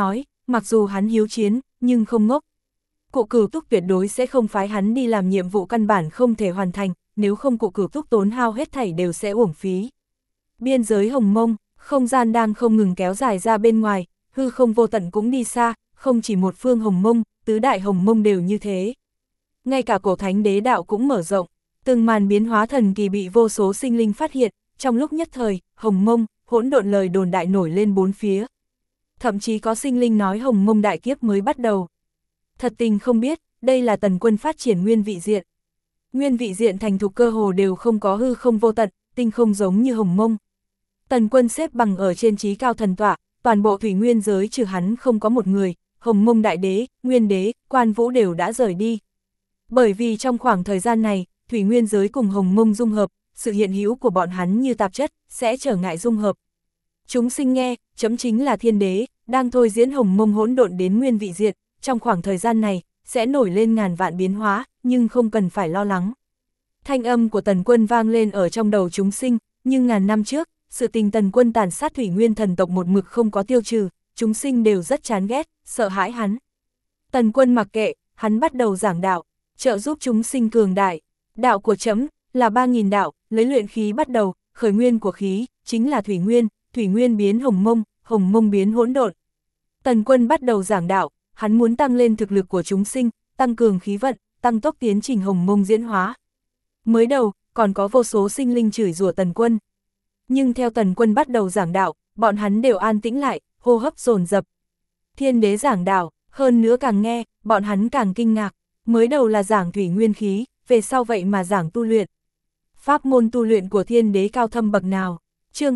mặc dù hắn hiếu chiến, nhưng không ngốc. Cụ Cửu Túc tuyệt đối sẽ không phái hắn đi làm nhiệm vụ căn bản không thể hoàn thành, nếu không Cụ Cửu Túc tốn hao hết thảy đều sẽ uổng phí. Biên giới Hồng Mông, không gian đang không ngừng kéo dài ra bên ngoài, hư không vô tận cũng đi xa, không chỉ một phương Hồng Mông, tứ đại Hồng Mông đều như thế. Ngay cả cổ thánh đế đạo cũng mở rộng, từng màn biến hóa thần kỳ bị vô số sinh linh phát hiện, trong lúc nhất thời, Hồng Mông, hỗn độn lời đồn đại nổi lên bốn phía. Thậm chí có sinh linh nói Hồng Mông đại kiếp mới bắt đầu. Thật tình không biết, đây là Tần Quân phát triển nguyên vị diện. Nguyên vị diện thành thục cơ hồ đều không có hư không vô tận, tinh không giống như Hồng Mông. Tần Quân xếp bằng ở trên trí cao thần tọa, toàn bộ thủy nguyên giới trừ hắn không có một người, Hồng Mông đại đế, nguyên đế, Quan Vũ đều đã rời đi. Bởi vì trong khoảng thời gian này, thủy nguyên giới cùng Hồng Mông dung hợp, sự hiện hữu của bọn hắn như tạp chất, sẽ trở ngại dung hợp. Chúng sinh nghe, chấm chính là thiên đế, đang thôi diễn Hồng Mông hỗn độn đến nguyên vị diện, trong khoảng thời gian này, sẽ nổi lên ngàn vạn biến hóa, nhưng không cần phải lo lắng. Thanh âm của Tần Quân vang lên ở trong đầu chúng sinh, nhưng ngàn năm trước, sự tình Tần Quân tàn sát thủy nguyên thần tộc một mực không có tiêu trừ, chúng sinh đều rất chán ghét, sợ hãi hắn. Tần Quân mặc kệ, hắn bắt đầu giảng đạo, trợ giúp chúng sinh cường đại. Đạo của chấm là 3.000 đạo, lấy luyện khí bắt đầu, khởi nguyên của khí, chính là thủy nguyên biến Hồng Mông biến hỗn độn. Tần Quân bắt đầu giảng đạo, hắn muốn tăng lên thực lực của chúng sinh, tăng cường khí vận, tăng tốc tiến trình Hồng Mông diễn hóa. Mới đầu, còn có vô số sinh linh chửi rủa Tần Quân. Nhưng theo Tần Quân bắt đầu giảng đạo, bọn hắn đều an tĩnh lại, hô hấp dồn dập. Thiên đế giảng đạo, hơn nữa càng nghe, bọn hắn càng kinh ngạc. Mới đầu là giảng thủy nguyên khí, về sau vậy mà giảng tu luyện. Pháp môn tu luyện của thiên đế cao thâm bậc nào? Chương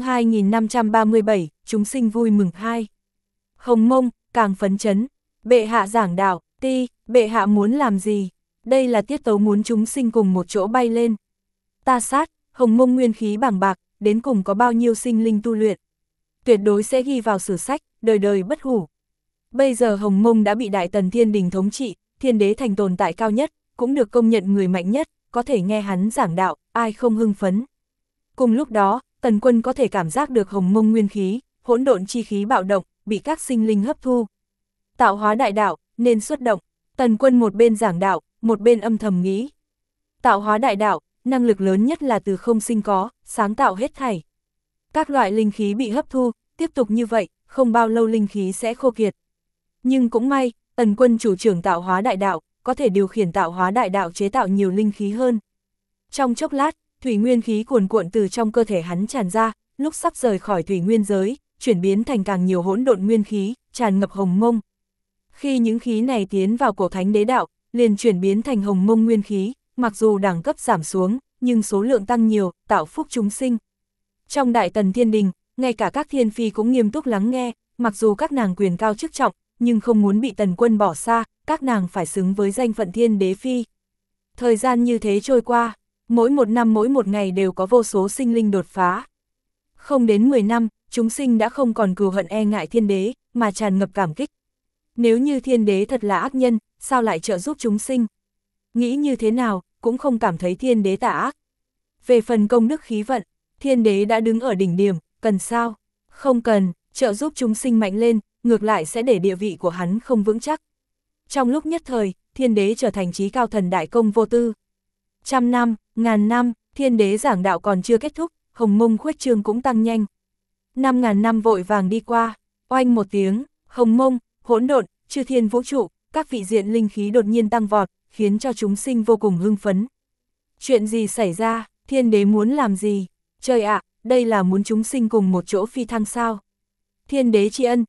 2537, chúng sinh vui mừng 2. Hồng Mông, càng phấn chấn. Bệ hạ giảng đạo, bệ hạ muốn làm gì? Đây là tiết tấu muốn chúng sinh cùng một chỗ bay lên. Ta sát, Hồng Mông nguyên khí bàng bạc, đến cùng có bao nhiêu sinh linh tu luyện. Tuyệt đối sẽ ghi vào sử sách, đời đời bất hủ. Bây giờ Hồng Mông đã bị Đại Tần Thiên Đình thống trị, thiên đế thành tồn tại cao nhất, cũng được công nhận người mạnh nhất, có thể nghe hắn giảng đạo, ai không hưng phấn. Cùng lúc đó, Tần Quân có thể cảm giác được Hồng Mông nguyên khí, hỗn độn chi khí bạo động, bị các sinh linh hấp thu. Tạo hóa đại đạo, nên xuất động. Tần Quân một bên giảng đạo, một bên âm thầm nghĩ. Tạo hóa đại đạo, năng lực lớn nhất là từ không sinh có, sáng tạo hết thảy. Các loại linh khí bị hấp thu, tiếp tục như vậy, không bao lâu linh khí sẽ khô kiệt. Nhưng cũng may, Tần Quân chủ trưởng tạo hóa đại đạo, có thể điều khiển tạo hóa đại đạo chế tạo nhiều linh khí hơn. Trong chốc lát, thủy nguyên khí cuồn cuộn từ trong cơ thể hắn tràn ra, lúc sắp rời khỏi thủy nguyên giới, chuyển biến thành càng nhiều hỗn độn nguyên khí, tràn ngập Hồng Mông. Khi những khí này tiến vào cổ thánh đế đạo, liền chuyển biến thành Hồng Mông nguyên khí, mặc dù đẳng cấp giảm xuống, nhưng số lượng tăng nhiều, tạo phúc chúng sinh. Trong Đại Tần Thiên Đình, ngay cả các thiên phi cũng nghiêm túc lắng nghe, mặc dù các nàng quyền cao chức trọng, nhưng không muốn bị Tần Quân bỏ xa, các nàng phải xứng với danh phận thiên đế phi. Thời gian như thế trôi qua, mỗi một năm mỗi một ngày đều có vô số sinh linh đột phá. Không đến 10 năm, chúng sinh đã không còn cừu hận e ngại thiên đế, mà tràn ngập cảm kích. Nếu như thiên đế thật là ác nhân, sao lại trợ giúp chúng sinh? Nghĩ như thế nào, cũng không cảm thấy thiên đế tà ác. Về phần công đức khí vận, thiên đế đã đứng ở đỉnh điểm, cần sao? Không cần, trợ giúp chúng sinh mạnh lên, ngược lại sẽ để địa vị của hắn không vững chắc. Trong lúc nhất thời, thiên đế trở thành trí cao thần đại công vô tư. 100 năm, ngàn năm, thiên đế giảng đạo còn chưa kết thúc, Hồng Mông khuếch trương cũng tăng nhanh. 5.000 năm vội vàng đi qua, oanh một tiếng, Hồng Mông, hỗn độn, chư thiên vũ trụ, các vị diện linh khí đột nhiên tăng vọt, khiến cho chúng sinh vô cùng hưng phấn. Chuyện gì xảy ra, thiên đế muốn làm gì? Trời ạ, đây là muốn chúng sinh cùng một chỗ phi thăng sao? Thiên đế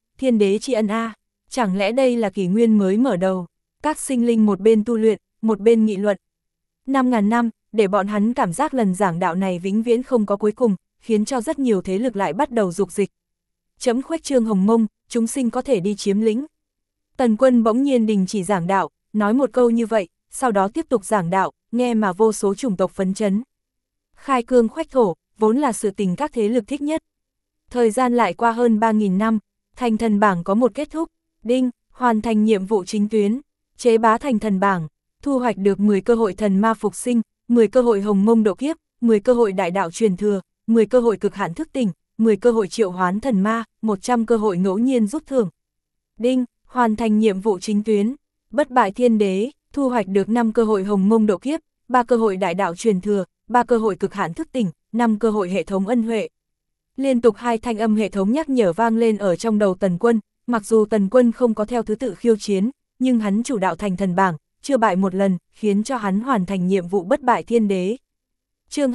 tri ân a, chẳng lẽ đây là kỷ nguyên mới mở đầu? Các sinh linh một bên tu luyện, một bên nghị luận. 5.000 năm, để bọn hắn cảm giác lần giảng đạo này vĩnh viễn không có cuối cùng, khiến cho rất nhiều thế lực lại bắt đầu dục dịch. Chấm khuếch trương Hồng Mông, chúng sinh có thể đi chiếm lĩnh. Tần Quân bỗng nhiên đình chỉ giảng đạo, nói một câu như vậy, sau đó tiếp tục giảng đạo, nghe mà vô số chủng tộc phấn chấn. Khai cương khoách thổ, vốn là sự tình các thế lực thích nhất. Thời gian lại qua hơn 3.000 năm, thành thần bảng có một kết thúc, đinh, hoàn thành nhiệm vụ chính tuyến, chế bá thành thần bảng, thu hoạch được 10 cơ hội thần ma phục sinh, 10 cơ hội Hồng Mông độ kiếp, 10 cơ hội đại đạo truyền thừa, 10 cơ hội cực hạn thức tỉnh, 10 cơ hội triệu hoán thần ma, 100 cơ hội ngẫu nhiên rút thưởng. Đinh, Hoàn thành nhiệm vụ chính tuyến, bất bại thiên đế, thu hoạch được 5 cơ hội hồng mông độ kiếp, 3 cơ hội đại đạo truyền thừa, 3 cơ hội cực hạn thức tỉnh, 5 cơ hội hệ thống ân huệ. Liên tục 2 thanh âm hệ thống nhắc nhở vang lên ở trong đầu Tần Quân, mặc dù Tần Quân không có theo thứ tự khiêu chiến, nhưng hắn chủ đạo thành thần bảng, chưa bại một lần, khiến cho hắn hoàn thành nhiệm vụ bất bại thiên đế. Chương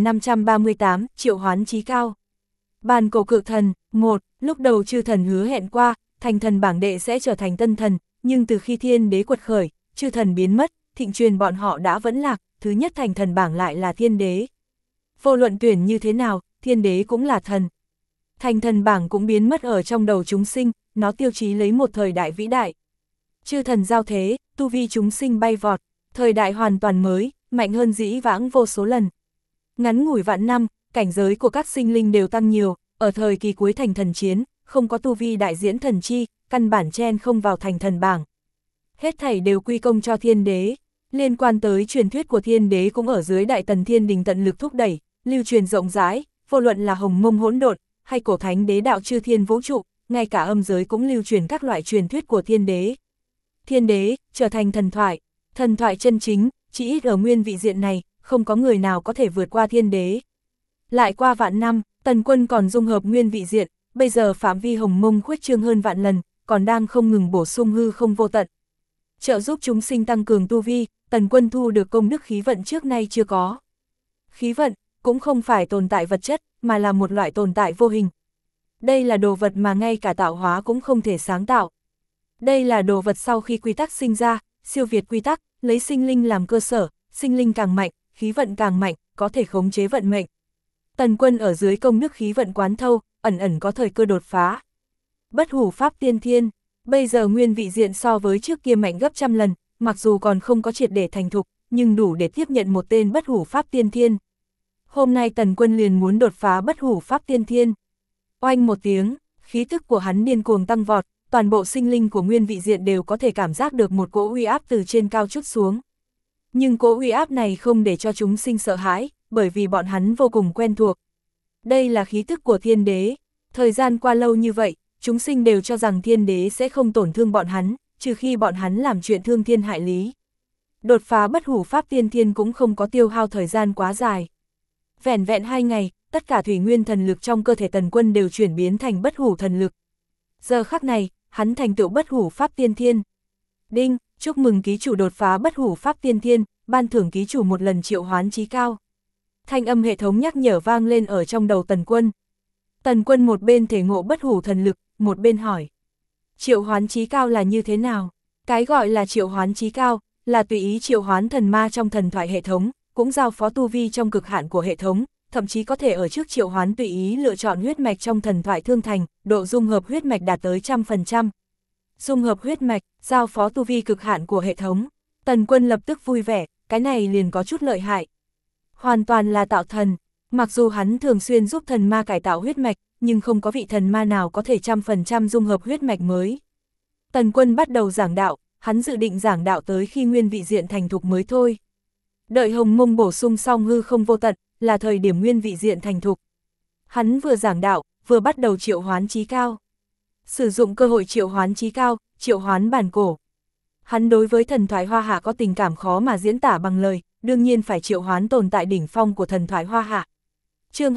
2538, triệu hoán chí cao. Bàn cổ cự thần, 1, lúc đầu chư thần hứa hẹn qua, thành thần bảng đệ sẽ trở thành tân thần, nhưng từ khi thiên đế quật khởi, chư thần biến mất, thịnh truyền bọn họ đã vẫn lạc, thứ nhất thành thần bảng lại là thiên đế. Vô luận tuyển như thế nào, thiên đế cũng là thần. Thành thần bảng cũng biến mất ở trong đầu chúng sinh, nó tiêu chí lấy một thời đại vĩ đại. Chư thần giao thế, tu vi chúng sinh bay vọt, thời đại hoàn toàn mới, mạnh hơn dĩ vãng vô số lần. Ngắn ngủi vạn năm, cảnh giới của các sinh linh đều tăng nhiều, ở thời kỳ cuối thành thần chiến, không có tu vi đại diễn thần chi, căn bản chen không vào thành thần bảng. Hết thảy đều quy công cho thiên đế, liên quan tới truyền thuyết của thiên đế cũng ở dưới đại tần thiên đình tận lực thúc đẩy, lưu truyền rộng rãi, vô luận là hồng mông hỗn độn, hay cổ thánh đế đạo chư thiên vũ trụ, ngay cả âm giới cũng lưu truyền các loại truyền thuyết của thiên đế. Thiên đế, trở thành thần thoại chân chính, chỉ ít ở nguyên vị diện này, không có người nào có thể vượt qua thiên đế. Lại qua vạn năm, Tần Quân còn dung hợp nguyên vị diện, bây giờ phạm vi hồng mông khuếch trương hơn vạn lần, còn đang không ngừng bổ sung hư không vô tận. Trợ giúp chúng sinh tăng cường tu vi, Tần Quân thu được công đức khí vận trước nay chưa có. Khí vận, cũng không phải tồn tại vật chất, mà là một loại tồn tại vô hình. Đây là đồ vật mà ngay cả tạo hóa cũng không thể sáng tạo. Đây là đồ vật sau khi quy tắc sinh ra, siêu việt quy tắc, lấy sinh linh làm cơ sở, sinh linh càng mạnh, khí vận càng mạnh, có thể khống chế vận mệnh. Tần Quân ở dưới công đức khí vận quán thâu, ẩn ẩn có thời cơ đột phá. Bất hủ pháp tiên thiên, bây giờ nguyên vị diện so với trước kia mạnh gấp trăm lần, mặc dù còn không có triệt để thành thục, nhưng đủ để tiếp nhận một tên bất hủ pháp tiên thiên. Hôm nay Tần Quân liền muốn đột phá bất hủ pháp tiên thiên. Oanh một tiếng, khí tức của hắn điên cuồng tăng vọt, toàn bộ sinh linh của nguyên vị diện đều có thể cảm giác được một cỗ uy áp từ trên cao trút xuống. Nhưng cỗ uy áp này không để cho chúng sinh sợ hãi, bởi vì bọn hắn vô cùng quen thuộc. Đây là khí tức của thiên đế. Thời gian qua lâu như vậy, chúng sinh đều cho rằng thiên đế sẽ không tổn thương bọn hắn, trừ khi bọn hắn làm chuyện thương thiên hại lý. Đột phá bất hủ pháp tiên thiên cũng không có tiêu hao thời gian quá dài. Vẻn vẹn 2 ngày, tất cả thủy nguyên thần lực trong cơ thể Tần Quân đều chuyển biến thành bất hủ thần lực. Giờ khắc này, hắn thành tựu bất hủ pháp tiên thiên. Đinh, chúc mừng ký chủ đột phá bất hủ pháp tiên thiên, ban thưởng ký chủ một lần triệu hoán chí cao. Thanh âm hệ thống nhắc nhở vang lên ở trong đầu Tần Quân. Tần Quân một bên thể ngộ bất hủ thần lực, một bên hỏi. Triệu hoán chí cao là như thế nào? Cái gọi là triệu hoán chí cao, là tùy ý triệu hoán thần ma trong thần thoại hệ thống, cũng giao phó tu vi trong cực hạn của hệ thống, thậm chí có thể ở trước triệu hoán tùy ý lựa chọn huyết mạch trong thần thoại thương thành, độ dung hợp huyết mạch đạt tới 100%. Dung hợp huyết mạch, giao phó tu vi cực hạn của hệ thống. Tần Quân lập tức vui vẻ, cái này liền có chút lợi hại. Hoàn toàn là tạo thần, mặc dù hắn thường xuyên giúp thần ma cải tạo huyết mạch, nhưng không có vị thần ma nào có thể 100% dung hợp huyết mạch mới. Tần Quân bắt đầu giảng đạo, hắn dự định giảng đạo tới khi nguyên vị diện thành thục mới thôi. Đợi hồng mông bổ sung xong hư không vô tận, là thời điểm nguyên vị diện thành thục. Hắn vừa giảng đạo, vừa bắt đầu triệu hoán chí cao. Sử dụng cơ hội triệu hoán chí cao, triệu hoán bản cổ. Hắn đối với thần thoại Hoa Hạ có tình cảm khó mà diễn tả bằng lời, đương nhiên phải triệu hoán tồn tại đỉnh phong của thần thoại Hoa Hạ. Chương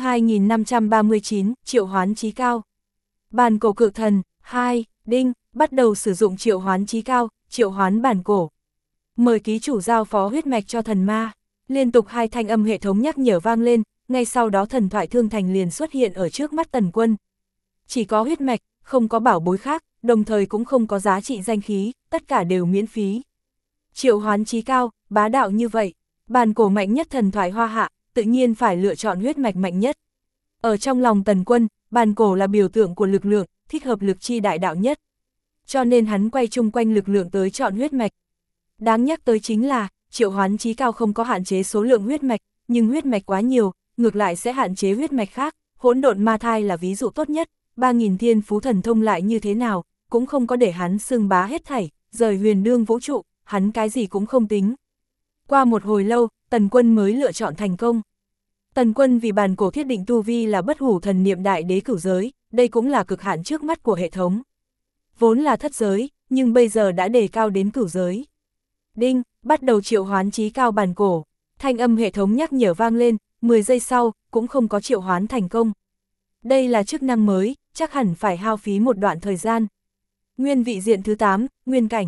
2539, triệu hoán chí cao. Bản cổ cự thần, 2, đinh, bắt đầu sử dụng triệu hoán chí cao, triệu hoán bản cổ. Mời ký chủ giao phó huyết mạch cho thần ma. Liên tục 2 thanh âm hệ thống nhắc nhở vang lên, ngay sau đó thần thoại thương thành liền xuất hiện ở trước mắt Tần Quân. Chỉ có huyết mạch, không có bảo bối khác, đồng thời cũng không có giá trị danh khí, tất cả đều miễn phí. Triệu hoán chí cao, bá đạo như vậy, bản cổ mạnh nhất thần thoại Hoa Hạ, tự nhiên phải lựa chọn huyết mạch mạnh nhất. Ở trong lòng Tần Quân, bản cổ là biểu tượng của lực lượng, thích hợp lực chi đại đạo nhất. Cho nên hắn quay chung quanh lực lượng tới chọn huyết mạch. Đáng nhắc tới chính là, triệu hoán chí cao không có hạn chế số lượng huyết mạch, nhưng huyết mạch quá nhiều, ngược lại sẽ hạn chế huyết mạch khác. Hỗn độn ma thai là ví dụ tốt nhất, 3000 thiên phú thần thông lại như thế nào, cũng không có để hắn xưng bá hết thảy, rời huyền đương vũ trụ, hắn cái gì cũng không tính. Qua một hồi lâu, Tần Quân mới lựa chọn thành công. Tần Quân vì bản cổ thiết định tu vi là bất hủ thần niệm đại đế cửu giới, đây cũng là cực hạn trước mắt của hệ thống. Vốn là thất giới, nhưng bây giờ đã đề cao đến cửu giới. Đinh, bắt đầu triệu hoán chí cao bản cổ. Thanh âm hệ thống nhắc nhở vang lên, 10 giây sau, cũng không có triệu hoán thành công. Đây là chức năng mới, chắc hẳn phải hao phí một đoạn thời gian. Nguyên vị diện thứ 8, nguyên cảnh.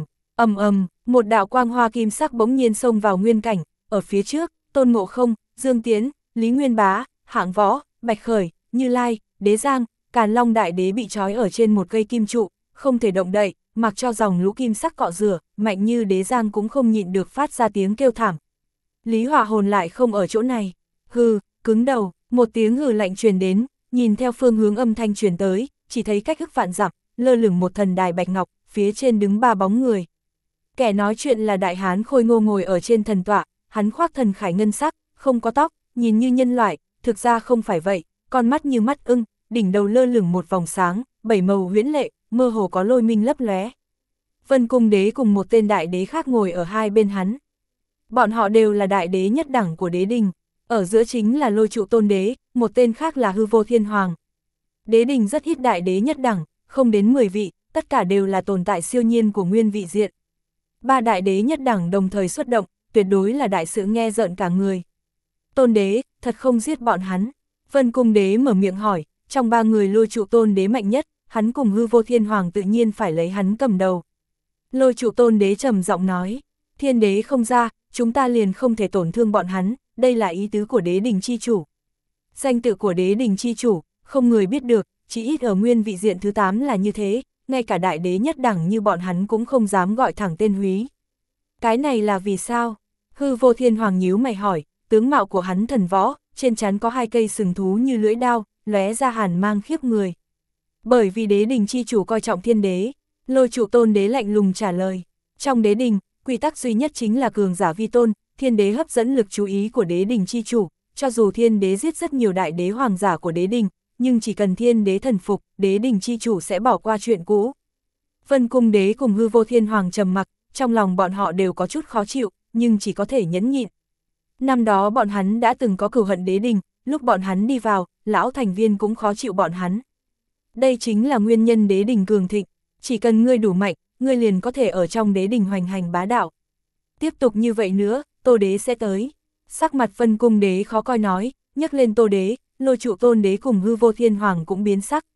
Một đạo quang hoa kim sắc bỗng nhiên xông vào nguyên cảnh, ở phía trước, Tôn Ngộ Không, Dương Tiến, Lý Nguyên Bá, Hạng Võ, Bạch Khởi, Như Lai, Đế Giang, Càn Long Đại Đế bị trói ở trên một cây kim trụ, không thể động đậy, mặc cho dòng lũ kim sắc cọ rửa, mạnh như Đế Giang cũng không nhịn được phát ra tiếng kêu thảm. Lý Hỏa Hồn lại không ở chỗ này. Hừ, cứng đầu, một tiếng hừ lạnh truyền đến, nhìn theo phương hướng âm thanh truyền tới, chỉ thấy cách ức vạn dặm, lơ lửng một thần đài bạch ngọc, phía trên đứng 3 bóng người. Kẻ nói chuyện là đại hán khôi ngô ngồi ở trên thần tọa, hắn khoác thần khải ngân sắc, không có tóc, nhìn như nhân loại, thực ra không phải vậy, con mắt như mắt ưng, đỉnh đầu lơ lửng một vòng sáng, 7 màu huyễn lệ, mơ hồ có lôi minh lấp lóe. Vân Cung Đế cùng một tên đại đế khác ngồi ở hai bên hắn. Bọn họ đều là đại đế nhất đẳng của đế đình, ở giữa chính là Lôi Trụ Tôn Đế, một tên khác là Hư Vô Thiên Hoàng. Đế đình rất ít đại đế nhất đẳng, không đến 10 vị, tất cả đều là tồn tại siêu nhiên của nguyên vị diện. 3 đại đế nhất đẳng đồng thời xuất động, tuyệt đối là đại sự nghe rợn cả người. Tôn Đế, thật không giết bọn hắn. Vân Cung Đế mở miệng hỏi, trong 3 người Lôi Trụ Tôn Đế mạnh nhất, hắn cùng Hư Vô Thiên Hoàng tự nhiên phải lấy hắn cầm đầu. Lôi Trụ Tôn Đế trầm giọng nói, Thiên Đế không ra, chúng ta liền không thể tổn thương bọn hắn, đây là ý tứ của đế đình chi chủ. Danh tự của đế đình chi chủ, không người biết được, chỉ ít ở nguyên vị diện thứ 8 là như thế, ngay cả đại đế nhất đẳng như bọn hắn cũng không dám gọi thẳng tên húy. Cái này là vì sao? Hư Vô Thiên Hoàng nhíu mày hỏi, tướng mạo của hắn thần võ, trên trán có 2 cây sừng thú như lưỡi đao, lóe ra hàn mang khiếp người. Bởi vì đế đình chi chủ coi trọng Thiên Đế, Lôi Trụ Tôn Đế lạnh lùng trả lời. Trong đế đình, quy tắc duy nhất chính là cường giả vi tôn, Thiên Đế hấp dẫn lực chú ý của đế đình chi chủ, cho dù Thiên Đế giết rất nhiều đại đế hoàng giả của đế đình, nhưng chỉ cần Thiên Đế thần phục, đế đình chi chủ sẽ bỏ qua chuyện cũ. Vân Cung Đế cùng Hư Vô Thiên Hoàng trầm mặc, trong lòng bọn họ đều có chút khó chịu, nhưng chỉ có thể nhẫn nhịn. Năm đó bọn hắn đã từng có cửu hận đế đình, lúc bọn hắn đi vào, lão thành viên cũng khó chịu bọn hắn. Đây chính là nguyên nhân đế đình cường thịnh, chỉ cần ngươi đủ mạnh, ngươi liền có thể ở trong đế đình hoành hành bá đạo. Tiếp tục như vậy nữa, Tô Đế sẽ tới. Sắc mặt Vân Cung Đế khó coi nói, nhắc lên Tô Đế, Lôi Trụ Tôn Đế cùng Hư Vô Thiên Hoàng cũng biến sắc.